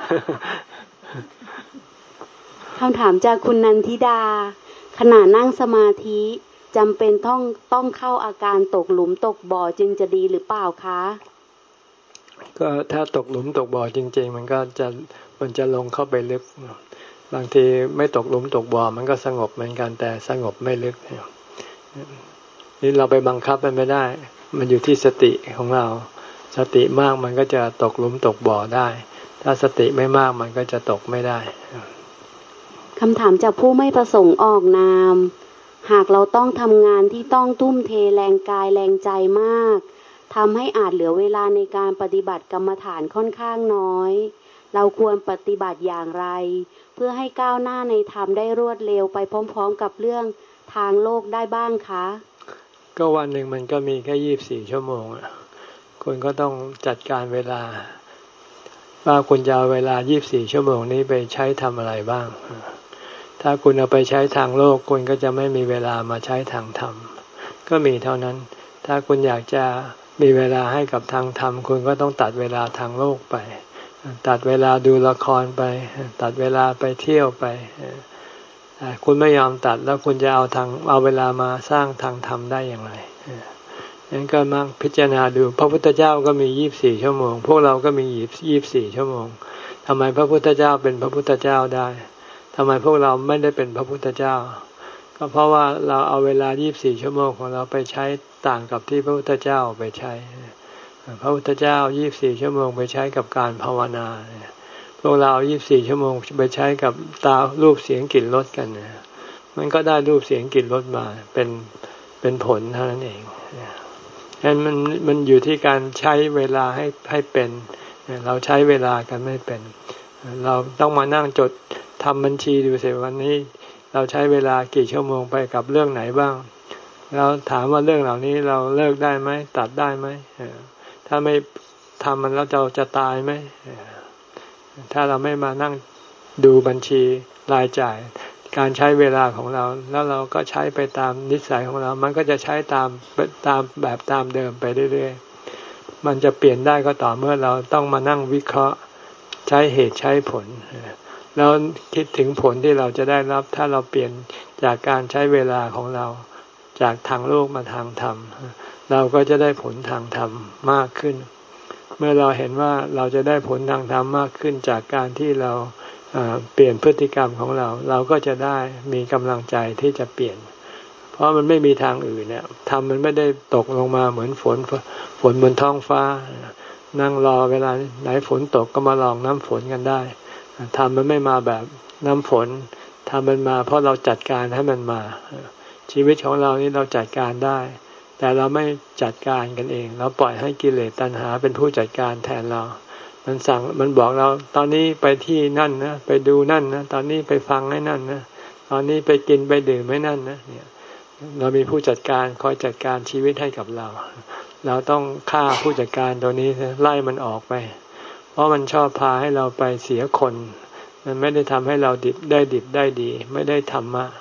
คำถามจากคุณนันทิดาขณะนั่งสมาธิจำเป็นต้องต้องเข้าอาการตกหลุมตกบ่อจึงจะดีหรือเปล่าคะก็ถ้าตกหลุมตกบ่อจริงๆมันก็จะมันจะลงเข้าไปลึกบางทีไม่ตกหลุมตกบ่อมันก็สงบเหมือนกันแต่สงบไม่ลึกนี่เราไปบังคับมันไม่ได้มันอยู่ที่สติของเราสติมากมันก็จะตกหลุมตกบ่อได้ถ้าสติไม่มากมันก็จะตกไม่ได้คำถามจากผู้ไม่ประสงค์ออกนามหากเราต้องทำงานที่ต้องทุ่มเทแรงกายแรงใจมากทำให้อาจเหลือเวลาในการปฏิบัติกรรมฐานค่อนข้างน้อยเราควรปฏิบัติอย่างไรเพื่อให้ก้าวหน้าในธรรมได้รวดเร็วไปพร้อมๆกับเรื่องทางโลกได้บ้างคะก็วันหนึ่งมันก็มีแค่ยี่สิบสี่ชั่วโมงอ่ะคุณก็ต้องจัดการเวลาว่าคุณจะเอาเวลายี่สิบสี่ชั่วโมงนี้ไปใช้ทำอะไรบ้างถ้าคุณเอาไปใช้ทางโลกคุณก็จะไม่มีเวลามาใช้ทางธรรมก็มีเท่านั้นถ้าคุณอยากจะมีเวลาให้กับทางธรรมคุณก็ต้องตัดเวลาทางโลกไปตัดเวลาดูละครไปตัดเวลาไปเที่ยวไปคุณไม่ยอมตัดแล้วคุณจะเอาทางเอาเวลามาสร้างทางธรรมได้อย่างไรงั้นก็มาพิจารณาดูพระพุทธเจ้าก็มียี่สิบสี่ชั่วโมงพวกเราก็มียี่สิบสี่ชั่วโมงทำไมพระพุทธเจ้าเป็นพระพุทธเจ้าได้ทำไมพวกเราไม่ได้เป็นพระพุทธเจ้าก็เพราะว่าเราเอาเวลายี่สิบสี่ชั่วโมงของเราไปใช้ต่างกับที่พระพุทธเจ้าไปใช้พระพุทธเจ้ายี่สิบสี่ชั่วโมงไปใช้กับการภาวนาพวกเรายี่สิบสี่ชั่วโมงไปใช้กับตารูปเสียงกลิ่นรสกันมันก็ได้รูปเสียงกลิ่นรสมาเป็นเป็นผลเท่านั้นเองฉะนั้นมันมันอยู่ที่การใช้เวลาให้ให้เป็นเราใช้เวลากันไม่เป็นเราต้องมานั่งจดทำบัญชีดูสิวันนี้เราใช้เวลากี่ชั่วโมงไปกับเรื่องไหนบ้างแล้วถามว่าเรื่องเหล่านี้เราเลิกได้ไหมตัดได้ไหมถ้าไม่ทำมันแล้วเราจะตายไหมถ้าเราไม่มานั่งดูบัญชีรายจ่ายการใช้เวลาของเราแล้วเราก็ใช้ไปตามนิสัยของเรามันก็จะใช้ตามตามแบบตามเดิมไปเรื่อยๆมันจะเปลี่ยนได้ก็ต่อเมื่อเราต้องมานั่งวิเคราะห์ใช้เหตุใช้ผลแล้วคิดถึงผลที่เราจะได้รับถ้าเราเปลี่ยนจากการใช้เวลาของเราจากทางโลกมาทางธรรมเราก็จะได้ผลทางธรรมมากขึ้นเมื่อเราเห็นว่าเราจะได้ผลทางธรรมมากขึ้นจากการที่เราเปลี่ยนพฤติกรรมของเราเราก็จะได้มีกำลังใจที่จะเปลี่ยนเพราะมันไม่มีทางอื่นเนี่ยธรรมมันไม่ได้ตกลงมาเหมือนฝนฝนบนท้องฟ้านั่งรอเวลาไหนฝนตกก็มาลองน้ำฝนกันได้ธรรมมันไม่มาแบบน้ำฝนธรรมมันมาเพราะเราจัดการให้มันมาชีวิตของเรานี่เราจัดการได้แต่เราไม่จัดการกันเองเราปล่อยให้กิเลสตัณหาเป็นผู้จัดการแทนเรามันสั่งมันบอกเราตอนนี้ไปที่นั่นนะไปดูนั่นนะตอนนี้ไปฟังให้นั่นนะตอนนี้ไปกินไปดื่มให้นั่นนะเนี่ยเรามีผู้จัดการคอยจัดการชีวิตให้กับเราเราต้องฆ่าผู้จัดการตัวนี้ไล่มันออกไปเพราะมันชอบพาให้เราไปเสียคนมันไม่ได้ทำให้เราดิบได้ดิบได้ดีไม่ได้ธรรมะ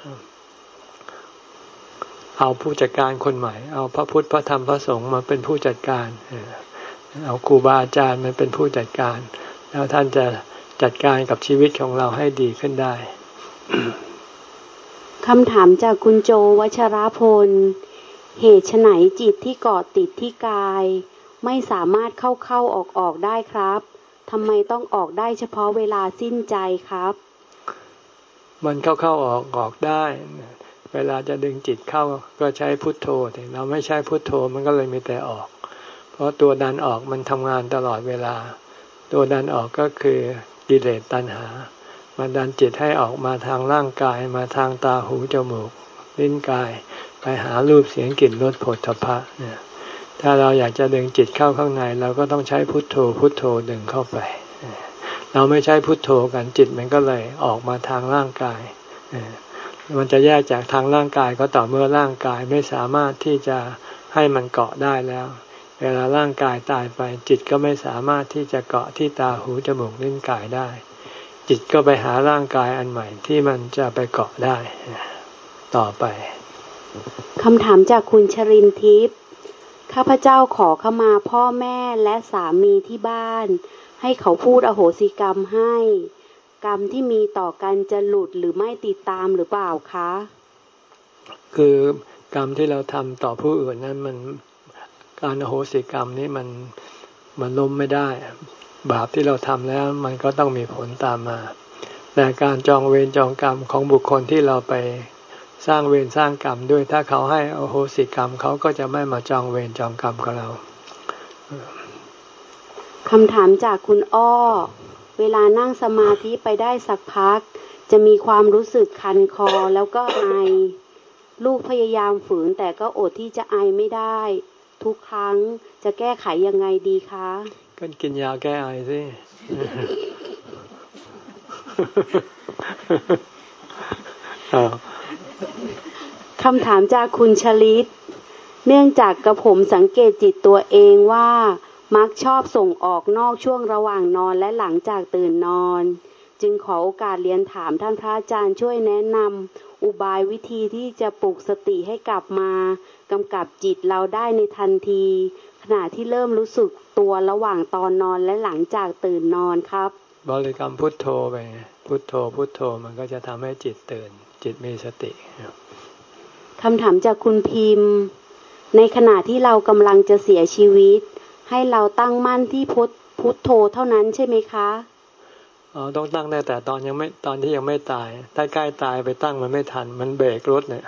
เอาผู้จัดการคนใหม่เอาพระพุทธพระธรรมพระสงฆ์มาเป็นผู้จัดการเอาครูบาอาจารย์มาเป็นผู้จัดการแล้วท่านจะจัดการกับชีวิตของเราให้ดีขึ้นได้คำถามจากคุณโจวัชรพลเหตุไฉนจิตที่เกาะติดที่กายไม่สามารถเข้าเข้าออกออกได้ครับทำไมต้องออกได้เฉพาะเวลาสิ้นใจครับมันเข้าเข้าออกออกได้เวลาจะดึงจิตเข้าก็ใช้พุทโธแต่เราไม่ใช้พุทโธมันก็เลยมีแต่ออกเพราะตัวดันออกมันทำงานตลอดเวลาตัวดันออกก็คือกิเลสตัณหามันดันจิตให้ออกมาทางร่างกายมาทางตาหูจมูกลิ้นกายไปหารูปเสียงกลิ่นรสโผฏฐัพพะเนี่ยถ้าเราอยากจะดึงจิตเข้าข้างในเราก็ต้องใช้พุทโธพุทโธดึงเข้าไปเราไม่ใช้พุทโธกันจิตมันก็เลยออกมาทางร่างกายมันจะแยกจากทางร่างกายก็ต่อเมื่อร่างกายไม่สามารถที่จะให้มันเกาะได้แล้วเวลาร่างกายตายไปจิตก็ไม่สามารถที่จะเกาะที่ตาหูจมูกลิ้นกายได้จิตก็ไปหาร่างกายอันใหม่ที่มันจะไปเกาะได้ต่อไปคำถามจากคุณชรินทิพย์ข้าพเจ้าขอขมาพ่อแม่และสามีที่บ้านให้เขาพูดอโหสิกรรมให้กรรมที่มีต่อกันจะหลุดหรือไม่ติดตามหรือเปล่าคะคือกรรมที่เราทำต่อผู้อื่นนั้นมันการอโหสิกรรมนี้มันมันล้มไม่ได้บาปที่เราทำแล้วมันก็ต้องมีผลตามมาแต่การจองเวรจองกรรมของบุคคลที่เราไปสร้างเวรสร้างกรรมด้วยถ้าเขาให้อโหสิกรรมเขาก็จะไม่มาจองเวรจองกรรมกับเราคำถามจากคุณอ้อเวลานั่งสมาธิไปได้สักพักจะมีความรู้สึกคันคอแล้วก็ไอลูกพยายามฝืนแต่ก็อดที่จะไอไม่ได้ทุกครั้งจะแก้ไขยังไงดีคะก็กินยาแก้ไอสิคำถามจากคุณชลิตเนื่องจากกระผมสังเกตจิตตัวเองว่ามักชอบส่งออกนอกช่วงระหว่างนอนและหลังจากตื่นนอนจึงขอโอกาสเรียนถามท่านพระอาจารย์ช่วยแนะนำอุบายวิธีที่จะปลุกสติให้กลับมากำกับจิตเราได้ในทันทีขณะที่เริ่มรู้สึกตัวระหว่างตอนนอนและหลังจากตื่นนอนครับบริกรรมพุทโธไปพุทโธพุทโธมันก็จะทำให้จิตตื่นจิตมีสติคำถามจากคุณพิมพ์ในขณะที่เรากำลังจะเสียชีวิตให้เราตั้งมั่นที่พุทพุทโธเท่านั้นใช่ไหมคะอ๋อต้องตั้งได้แต่ตอนยังไม่ตอนที่ยังไม่ตายถ้าใกล้ตายไปตั้งมันไม่ทันมันเบรกรถเนี่ย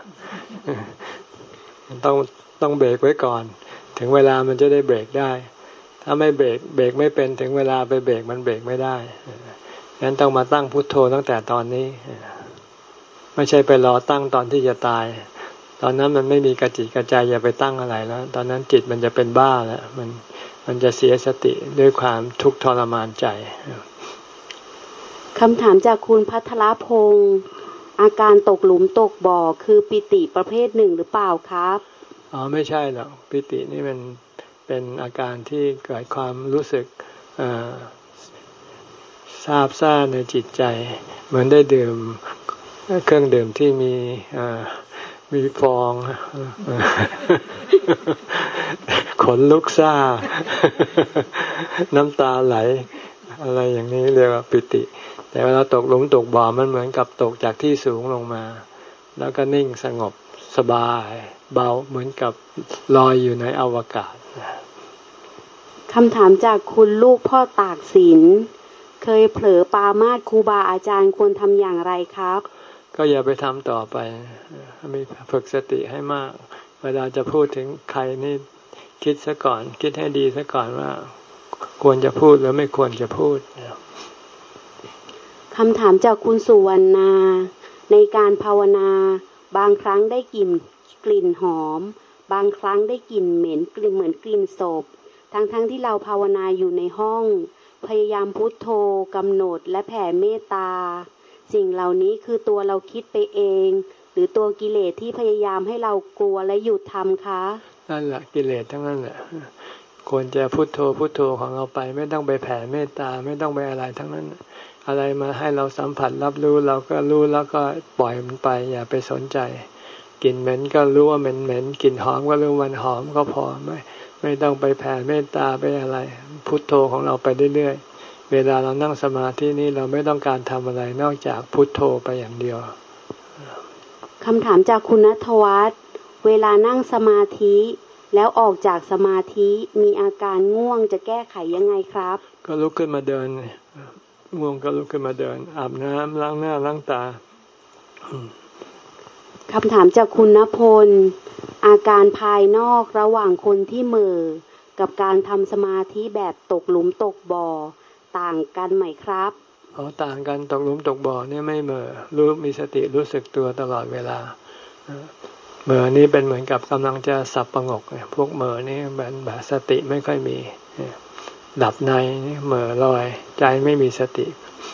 ต้องต้องเบรกไว้ก่อนถึงเวลามันจะได้เบรกได้ถ้าไม่เบรกเบรกไม่เป็นถึงเวลาไปเบรกมันเบรกไม่ได้งั้นต้องมาตั้งพุทโธตั้งแต่ตอนนี้ไม่ใช่ไปรอตั้งตอนที่จะตายตอนนั้นมันไม่มีกระจิตกระใจอย่าไปตั้งอะไรแล้วตอนนั้นจิตมันจะเป็นบ้าแล้วมันมันจะเสียสติด้วยความทุกข์ทรมานใจคำถามจากคุณพัทรพงศ์อาการตกหลุมตกบ่อคือปิติประเภทหนึ่งหรือเปล่าครับอ๋อไม่ใช่หรอกปิตินี่มันเป็นอาการที่เกิดความรู้สึกซาบซ่านในจิตใจเหมือนได้ดื่มเครื่องดื่มที่มีมีฟองขนลุกซ่าน้ำตาไหลอะไรอย่างนี้เรียกว่าปิติแต่เวลาตกหลุมตกบ่อมันเหมือนกับตกจากที่สูงลงมาแล้วก็นิ่งสงบสบายเบาเหมือนกับลอยอยู่ในอวกาศคำถามจากคุณลูกพ่อตากสินเคยเผลอปามาสครูบาอาจารย์ควรทำอย่างไรครับก็อย่าไปทำต่อไปมีฝึกสติให้มากเวลาจะพูดถึงใครนี่คิดซะก่อนคิดให้ดีซะก่อนว่าควรจะพูดหรือไม่ควรจะพูดคำถามจากคุณสุวรรณาในการภาวนาบางครั้งได้กลิ่นกลิ่นหอมบางครั้งได้กลิ่นเหม็นกลิ่นเหมือนกลิ่นศพทั้งๆ ท, ที่เราภาวนาอยู่ในห้องพยายามพุทโธกำหนดและแผ่เมตตาสิ่งเหล่านี้คือตัวเราคิดไปเองหรือตัวกิเลสที่พยายามให้เรากลัวและหยุดทำคะนั่นแหละกิเลสทั้งนั้นแหละควรจะพุทโธพุทโธของเราไปไม่ต้องไปแผ่เมตตาไม่ต้องไปอะไรทั้งนั้นอะไรมาให้เราสัมผัสรับรู้เราก็รู้แล้วก็ปล่อยมันไปอย่าไปสนใจกลิ่นเหม็นก็รู้ว่าเหม็นเหม็นกลิ่นหอมก็รู้มันหอมก็พอไม่ไม่ต้องไปแผ่เมตตาไปอะไรพุทโธของเราไปเรื่อยๆเวลาเรานั่งสมาธินี้เราไม่ต้องการทำอะไรนอกจากพุทโธไปอย่างเดียวคำถามจากคุณณัฐวัฒน์เวลานั่งสมาธิแล้วออกจากสมาธิมีอาการง่วงจะแก้ไขยังไงครับก็ลุกขึ้นมาเดินง่วงก็ลุกขึ้นมาเดินอาบน้ำล้างหน้าล้างตาคำถามจากคุณณพลอาการภายนอกระหว่างคนที่เหม่อกับการทำสมาธิแบบตกหลุมตกบ่อต่างกันไหมครับอ๋อต่างกันตกหลุมตกบ่อนี่ไม่เหม่อรู้มีสติรู้สึกตัวตลอดเวลาเหม่อนี่เป็นเหมือนกับกำลังจะสับประงกพวกเหม่อนี่แบบแบบสติไม่ค่อยมีดับในเหม่อลอยใจไม่มีสติ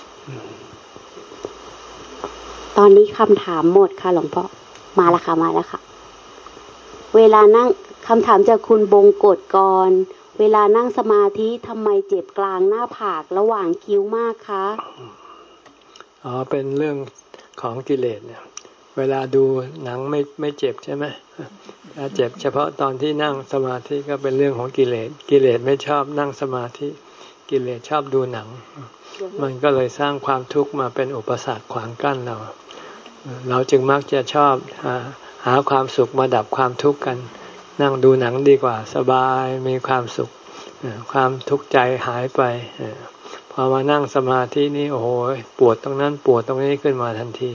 ตอนนี้คำถามหมดค่ะหลวงพ่อมาแล้วค่ะมาแล้วค่ะเวลานั่งคำถามจากคุณบงกฎกรเวลานั่งสมาธิทำไมเจ็บกลางหน้าผากระหว่างคิ้วมากคะอ๋อเป็นเรื่องของกิเลสเนี่ยเวลาดูหนังไม่ไม่เจ็บใช่ไหมถ้าเจ็บเฉพาะตอนที่นั่งสมาธิก็เป็นเรื่องของกิเลสกิเลสไม่ชอบนั่งสมาธิกิเลสชอบดูหนังมันก็เลยสร้างความทุกข์มาเป็นอุปสรรคขวางกั้นเราเราจึงมักจะชอบหาหาความสุขมาดับความทุกข์กันนั่งดูหนังดีกว่าสบายมีความสุขความทุกข์ใจหายไปพอมานั่งสมาธินี่โอ้โหปวดตรงนั้นปวดตรงนี้ขึ้นมาทันที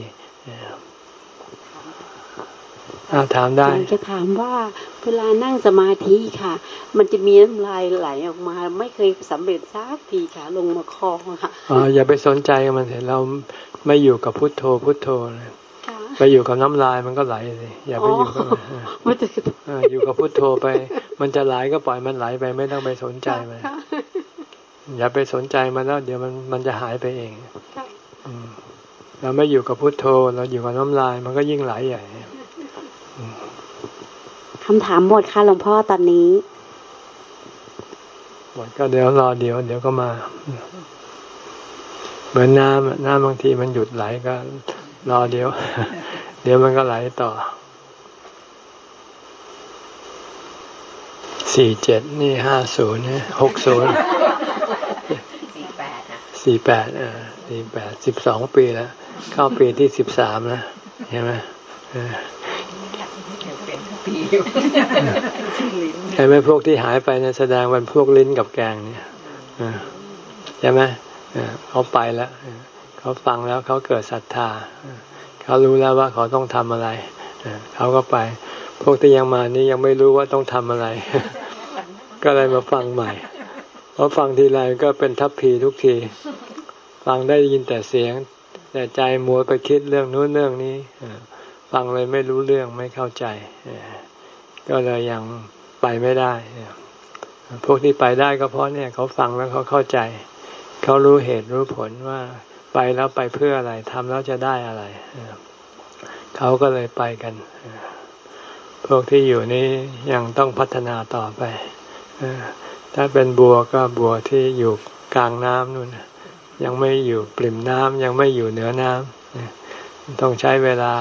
อาถามได้จะถามว่าเวลานั่งสมาธิค่ะมันจะมีน้ำลายไหลออกมาไม่เคยสำเร็จสักทีค่ะลงมาคอค่ะอ๋ออย่าไปสนใจมันเถอะเราไม่อยู่กับพุทโธพุทโธเลยไปอยู่กับน้ำลายมันก็ไหลเลยอย่าไปอยู่กับมันอยู่กับพุทโธไปมันจะไหลก็ปล่อยมันไหลไปไม่ต้องไปสนใจมันอย่าไปสนใจมันแล้วเดี๋ยวมันมันจะหายไปเองเราไม่อยู่กับพุทโธเราอยู่กับน้ำลายมันก็ยิ่งไหลใหญ่คำถามหมดค่ะหลวงพ่อตอนนี้หมดก็เดี๋ยวรอเดี๋ยวเดี๋ยวก็มาเหมือนน้ำน้ำบางทีมันหยุดไหลก็รอเดี๋ยวเดี๋ยวมันก็ไหลต่อสี่เจ็ดนี่ห้าศูนย์หกศูนย์สี่แปดสี่แปดอ่าสี่แปดสิบสองปีแล้วเข้าปีที่สิบสามแล้วเห็นไหมใช่ไหมพวกที่หายไปเนี่ยแสดงเป็นพวกลิ้นกับแกงเนี่ยใช่ไหมเขาไปแล้วเขาฟังแล้วเขาเกิดศรัทธาเขารู้แล้วว่าเขาต้องทำอะไรเขาก็ไปพวกที่ยังมานี่ยังไม่รู้ว่าต้องทำอะไรก็เลยมาฟังใหม่เพราะฟังทีไรก็เป็นทัพพีทุกทีฟังได้ยินแต่เสียงแต่ใจมัวไปคิดเรื่องนู้นเรื่องนี้ฟังเลยไม่รู้เรื่องไม่เข้าใจก็เลยยังไปไม่ได้พวกที่ไปได้ก็เพราะเนี่ยเขาฟังแล้วเขาเข้าใจเขารู้เหตุรู้ผลว่าไปแล้วไปเพื่ออะไรทำแล้วจะได้อะไรเขาก็เลยไปกันพวกที่อยู่นี้ยังต้องพัฒนาต่อไปถ้าเป็นบัวก็บัวที่อยู่กลางน้ำนู่นยังไม่อยู่ปริ่มน้ำยังไม่อยู่เหนือน้ำต้องใช้เวลา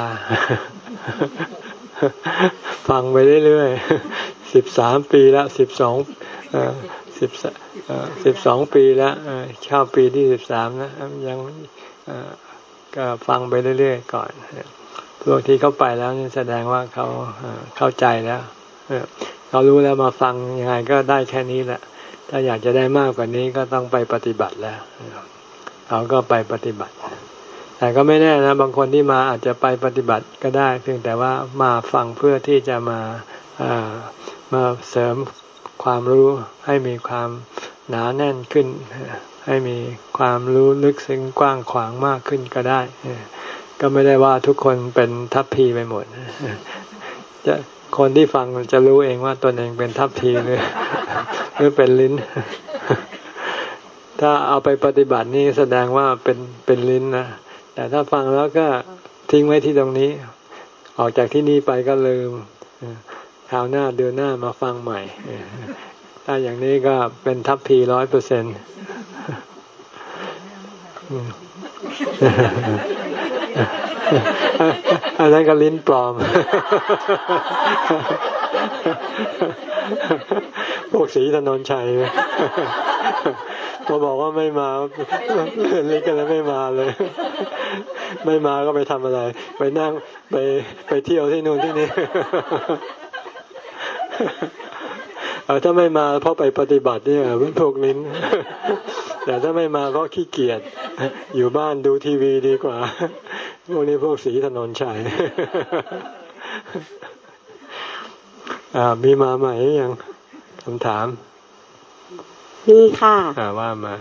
ฟังไปเรื่อยๆสิบสามปีละสิบสองสิบสิบสองปีแล้วเข้าปีที่สิบสามนะยังก็ฟังไปเรื่อยๆก่อนพวกที่เขาไปแล้วนี่แสดงว่าเขาเข้าใจแล้วเขารู้แล้วมาฟังยังไงก็ได้แค่นี้แหละถ้าอยากจะได้มากกว่านี้ก็ต้องไปปฏิบัติแล้วเขาก็ไปปฏิบัติแต่ก็ไม่แน่นะบางคนที่มาอาจจะไปปฏิบัติก็ได้เพียงแต่ว่ามาฟังเพื่อที่จะมามาเสริมความรู้ให้มีความหนาแน่นขึ้นให้มีความรู้ลึกซึ้งกว้างขวางมากขึ้นก็ได้ก็ไม่ได้ว่าทุกคนเป็นทัพพีไปหมดจะคนที่ฟังจะรู้เองว่าตนเองเป็นทัพพีหรือหรือเป็นลิ้นถ้าเอาไปปฏิบัตินี่แสดงว่าเป็นเป็นลิ้นนะแต่ถ้าฟังแล้วก็ทิ้งไว้ที่ตรงนี้ออกจากที่นี่ไปก็ลืมคราวหน้าเดือนหน้ามาฟังใหม่ถ้าอย่างนี้ก็เป็นทัพพีร้อยเปอร์เซ็นต์อันนั้นก็ลิ้นปลอมพวกศรีถนนชัยพอบอกว่าไม่มาลิ้นก็เลยไม่มาเลยไม่มาก็ไปทำอะไรไปนั่งไปไปเที่ยวที่นู่นที่นี่เออถ้าไม่มาเพราะไปปฏิบัติเนี่ยเป็นพวกลิ้นแต่ถ้าไม่มาเพราะขี้เกียจอยู่บ้านดูทีวีดีกว่าพวกนี้พวกศรีถนนชัย อ่ามีมาใหม่ยังคำถามมีค่ะอ่าว่ามา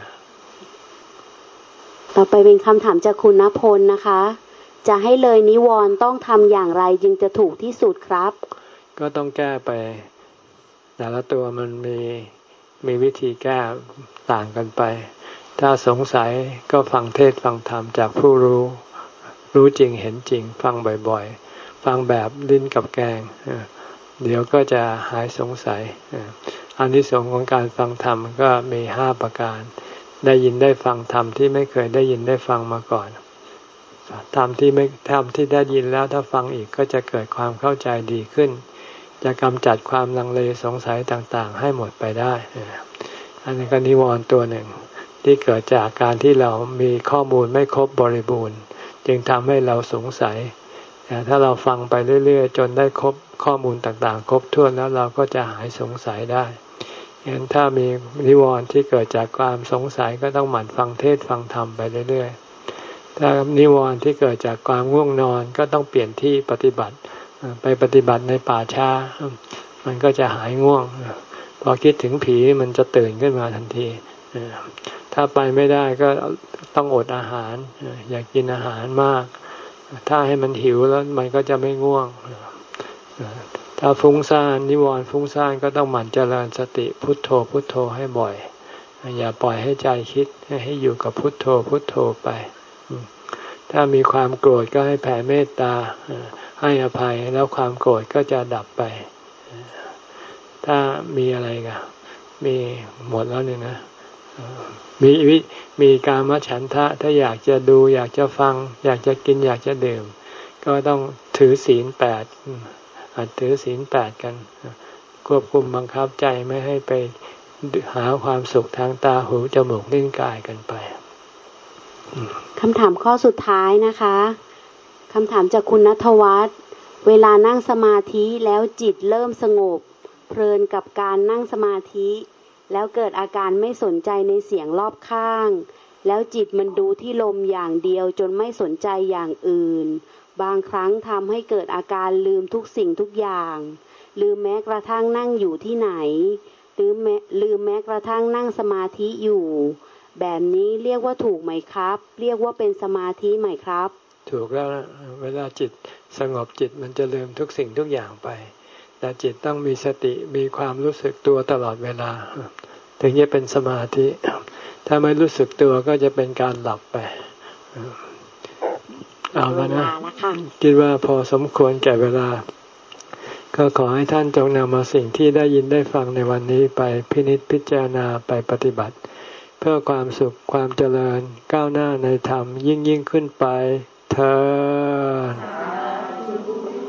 ต่อไปเป็นคำถามจากคุณณพลนะคะจะให้เลยนิวรณ์ต้องทำอย่างไรจึงจะถูกที่สุดครับก็ต้องแก้ไปแต่ละตัวมันมีมีวิธีแก้ต่างกันไปถ้าสงสัยก็ฟังเทศฟังธรรมจากผู้รู้รู้จริงเห็นจริงฟังบ่อยๆฟังแบบลิ้นกับแกงเดี๋ยวก็จะหายสงสัยอานิสงส์ของการฟังธรรมก็มีห้าประการได้ยินได้ฟังธรรมที่ไม่เคยได้ยินได้ฟังมาก่อนธรรมที่ไม่ธรรมที่ได้ยินแล้วถ้าฟังอีกก็จะเกิดความเข้าใจดีขึ้นจะกำจัดความลังเลสงสัยต่างๆให้หมดไปได้อันนี้ก็นิวรณ์ตัวหนึ่งที่เกิดจากการที่เรามีข้อมูลไม่ครบบริบูรณ์จึงทำให้เราสงสัยแต่ถ้าเราฟังไปเรื่อยๆจนได้ครบข้อมูลต่างๆครบถ้วนแล้วเราก็จะหายสงสัยได้งั้นถ้ามีนิวรณ์ที่เกิดจากความสงสัยก็ต้องหมั่นฟังเทศฟังธรรมไปเรื่อยๆถ้านิวรณ์ที่เกิดจากความง่วงนอนก็ต้องเปลี่ยนที่ปฏิบัติไปปฏิบัติในป่าช้ามันก็จะหายง่วงพอคิดถึงผีมันจะตื่นขึ้นมาทันทีถ้าไปไม่ได้ก็ต้องอดอาหารอย่ากินอาหารมากถ้าให้มันหิวแล้วมันก็จะไม่ง่วงถ้าฟุ้งซ่านนิวรณ์ฟุ้งซ่านก็ต้องหมั่นเจริญสติพุทโธพุทโธให้บ่อยอย่าปล่อยให้ใจคิดให้อยู่กับพุทโธพุทโธไปถ้ามีความโกรธก็ให้แผ่เมตตาให้อภัยแล้วความโกรธก็จะดับไปถ้ามีอะไรกันมีหมดแล้วเนี่ยนะมีวิมีกามฉันทะถ้าอยากจะดูอยากจะฟังอยากจะกินอยากจะดื่มก็ต้องถือศีลแปดหัดถือศีลแปดกันควบคุมบังคับใจไม่ให้ไปหาความสุขทางตาหูจมูกลิ้นกายกันไปคำถามข้อสุดท้ายนะคะคำถามจากคุณณัฐวัฒน์เวลานั่งสมาธิแล้วจิตเริ่มสงบเพลินกับการนั่งสมาธิแล้วเกิดอาการไม่สนใจในเสียงรอบข้างแล้วจิตมันดูที่ลมอย่างเดียวจนไม่สนใจอย่างอื่นบางครั้งทำให้เกิดอาการลืมทุกสิ่งทุกอย่างลืมแม้กระทั่งนั่งอยู่ที่ไหนหรือแม้ลืมแม้กระทั่งนั่งสมาธิอยู่แบบนี้เรียกว่าถูกไหมครับเรียกว่าเป็นสมาธิไหมครับถูกแล้วเวลาจิตสงบจิตมันจะลืมทุกสิ่งทุกอย่างไปแต่จิตต้องมีสติมีความรู้สึกตัวตลอดเวลาถึงจะเป็นสมาธิถ้าไม่รู้สึกตัวก็จะเป็นการหลับไปเอาแล้วนะคิดว่าพอสมควรแก่เวลาก็ขอให้ท่านจงนำเอาสิ่งที่ได้ยินได้ฟังในวันนี้ไปพินิจพิจารณาไปปฏิบัติเพื่อความสุขความเจริญก้าวหน้าในธรรมยิ่งยิ่งขึ้นไปเถิด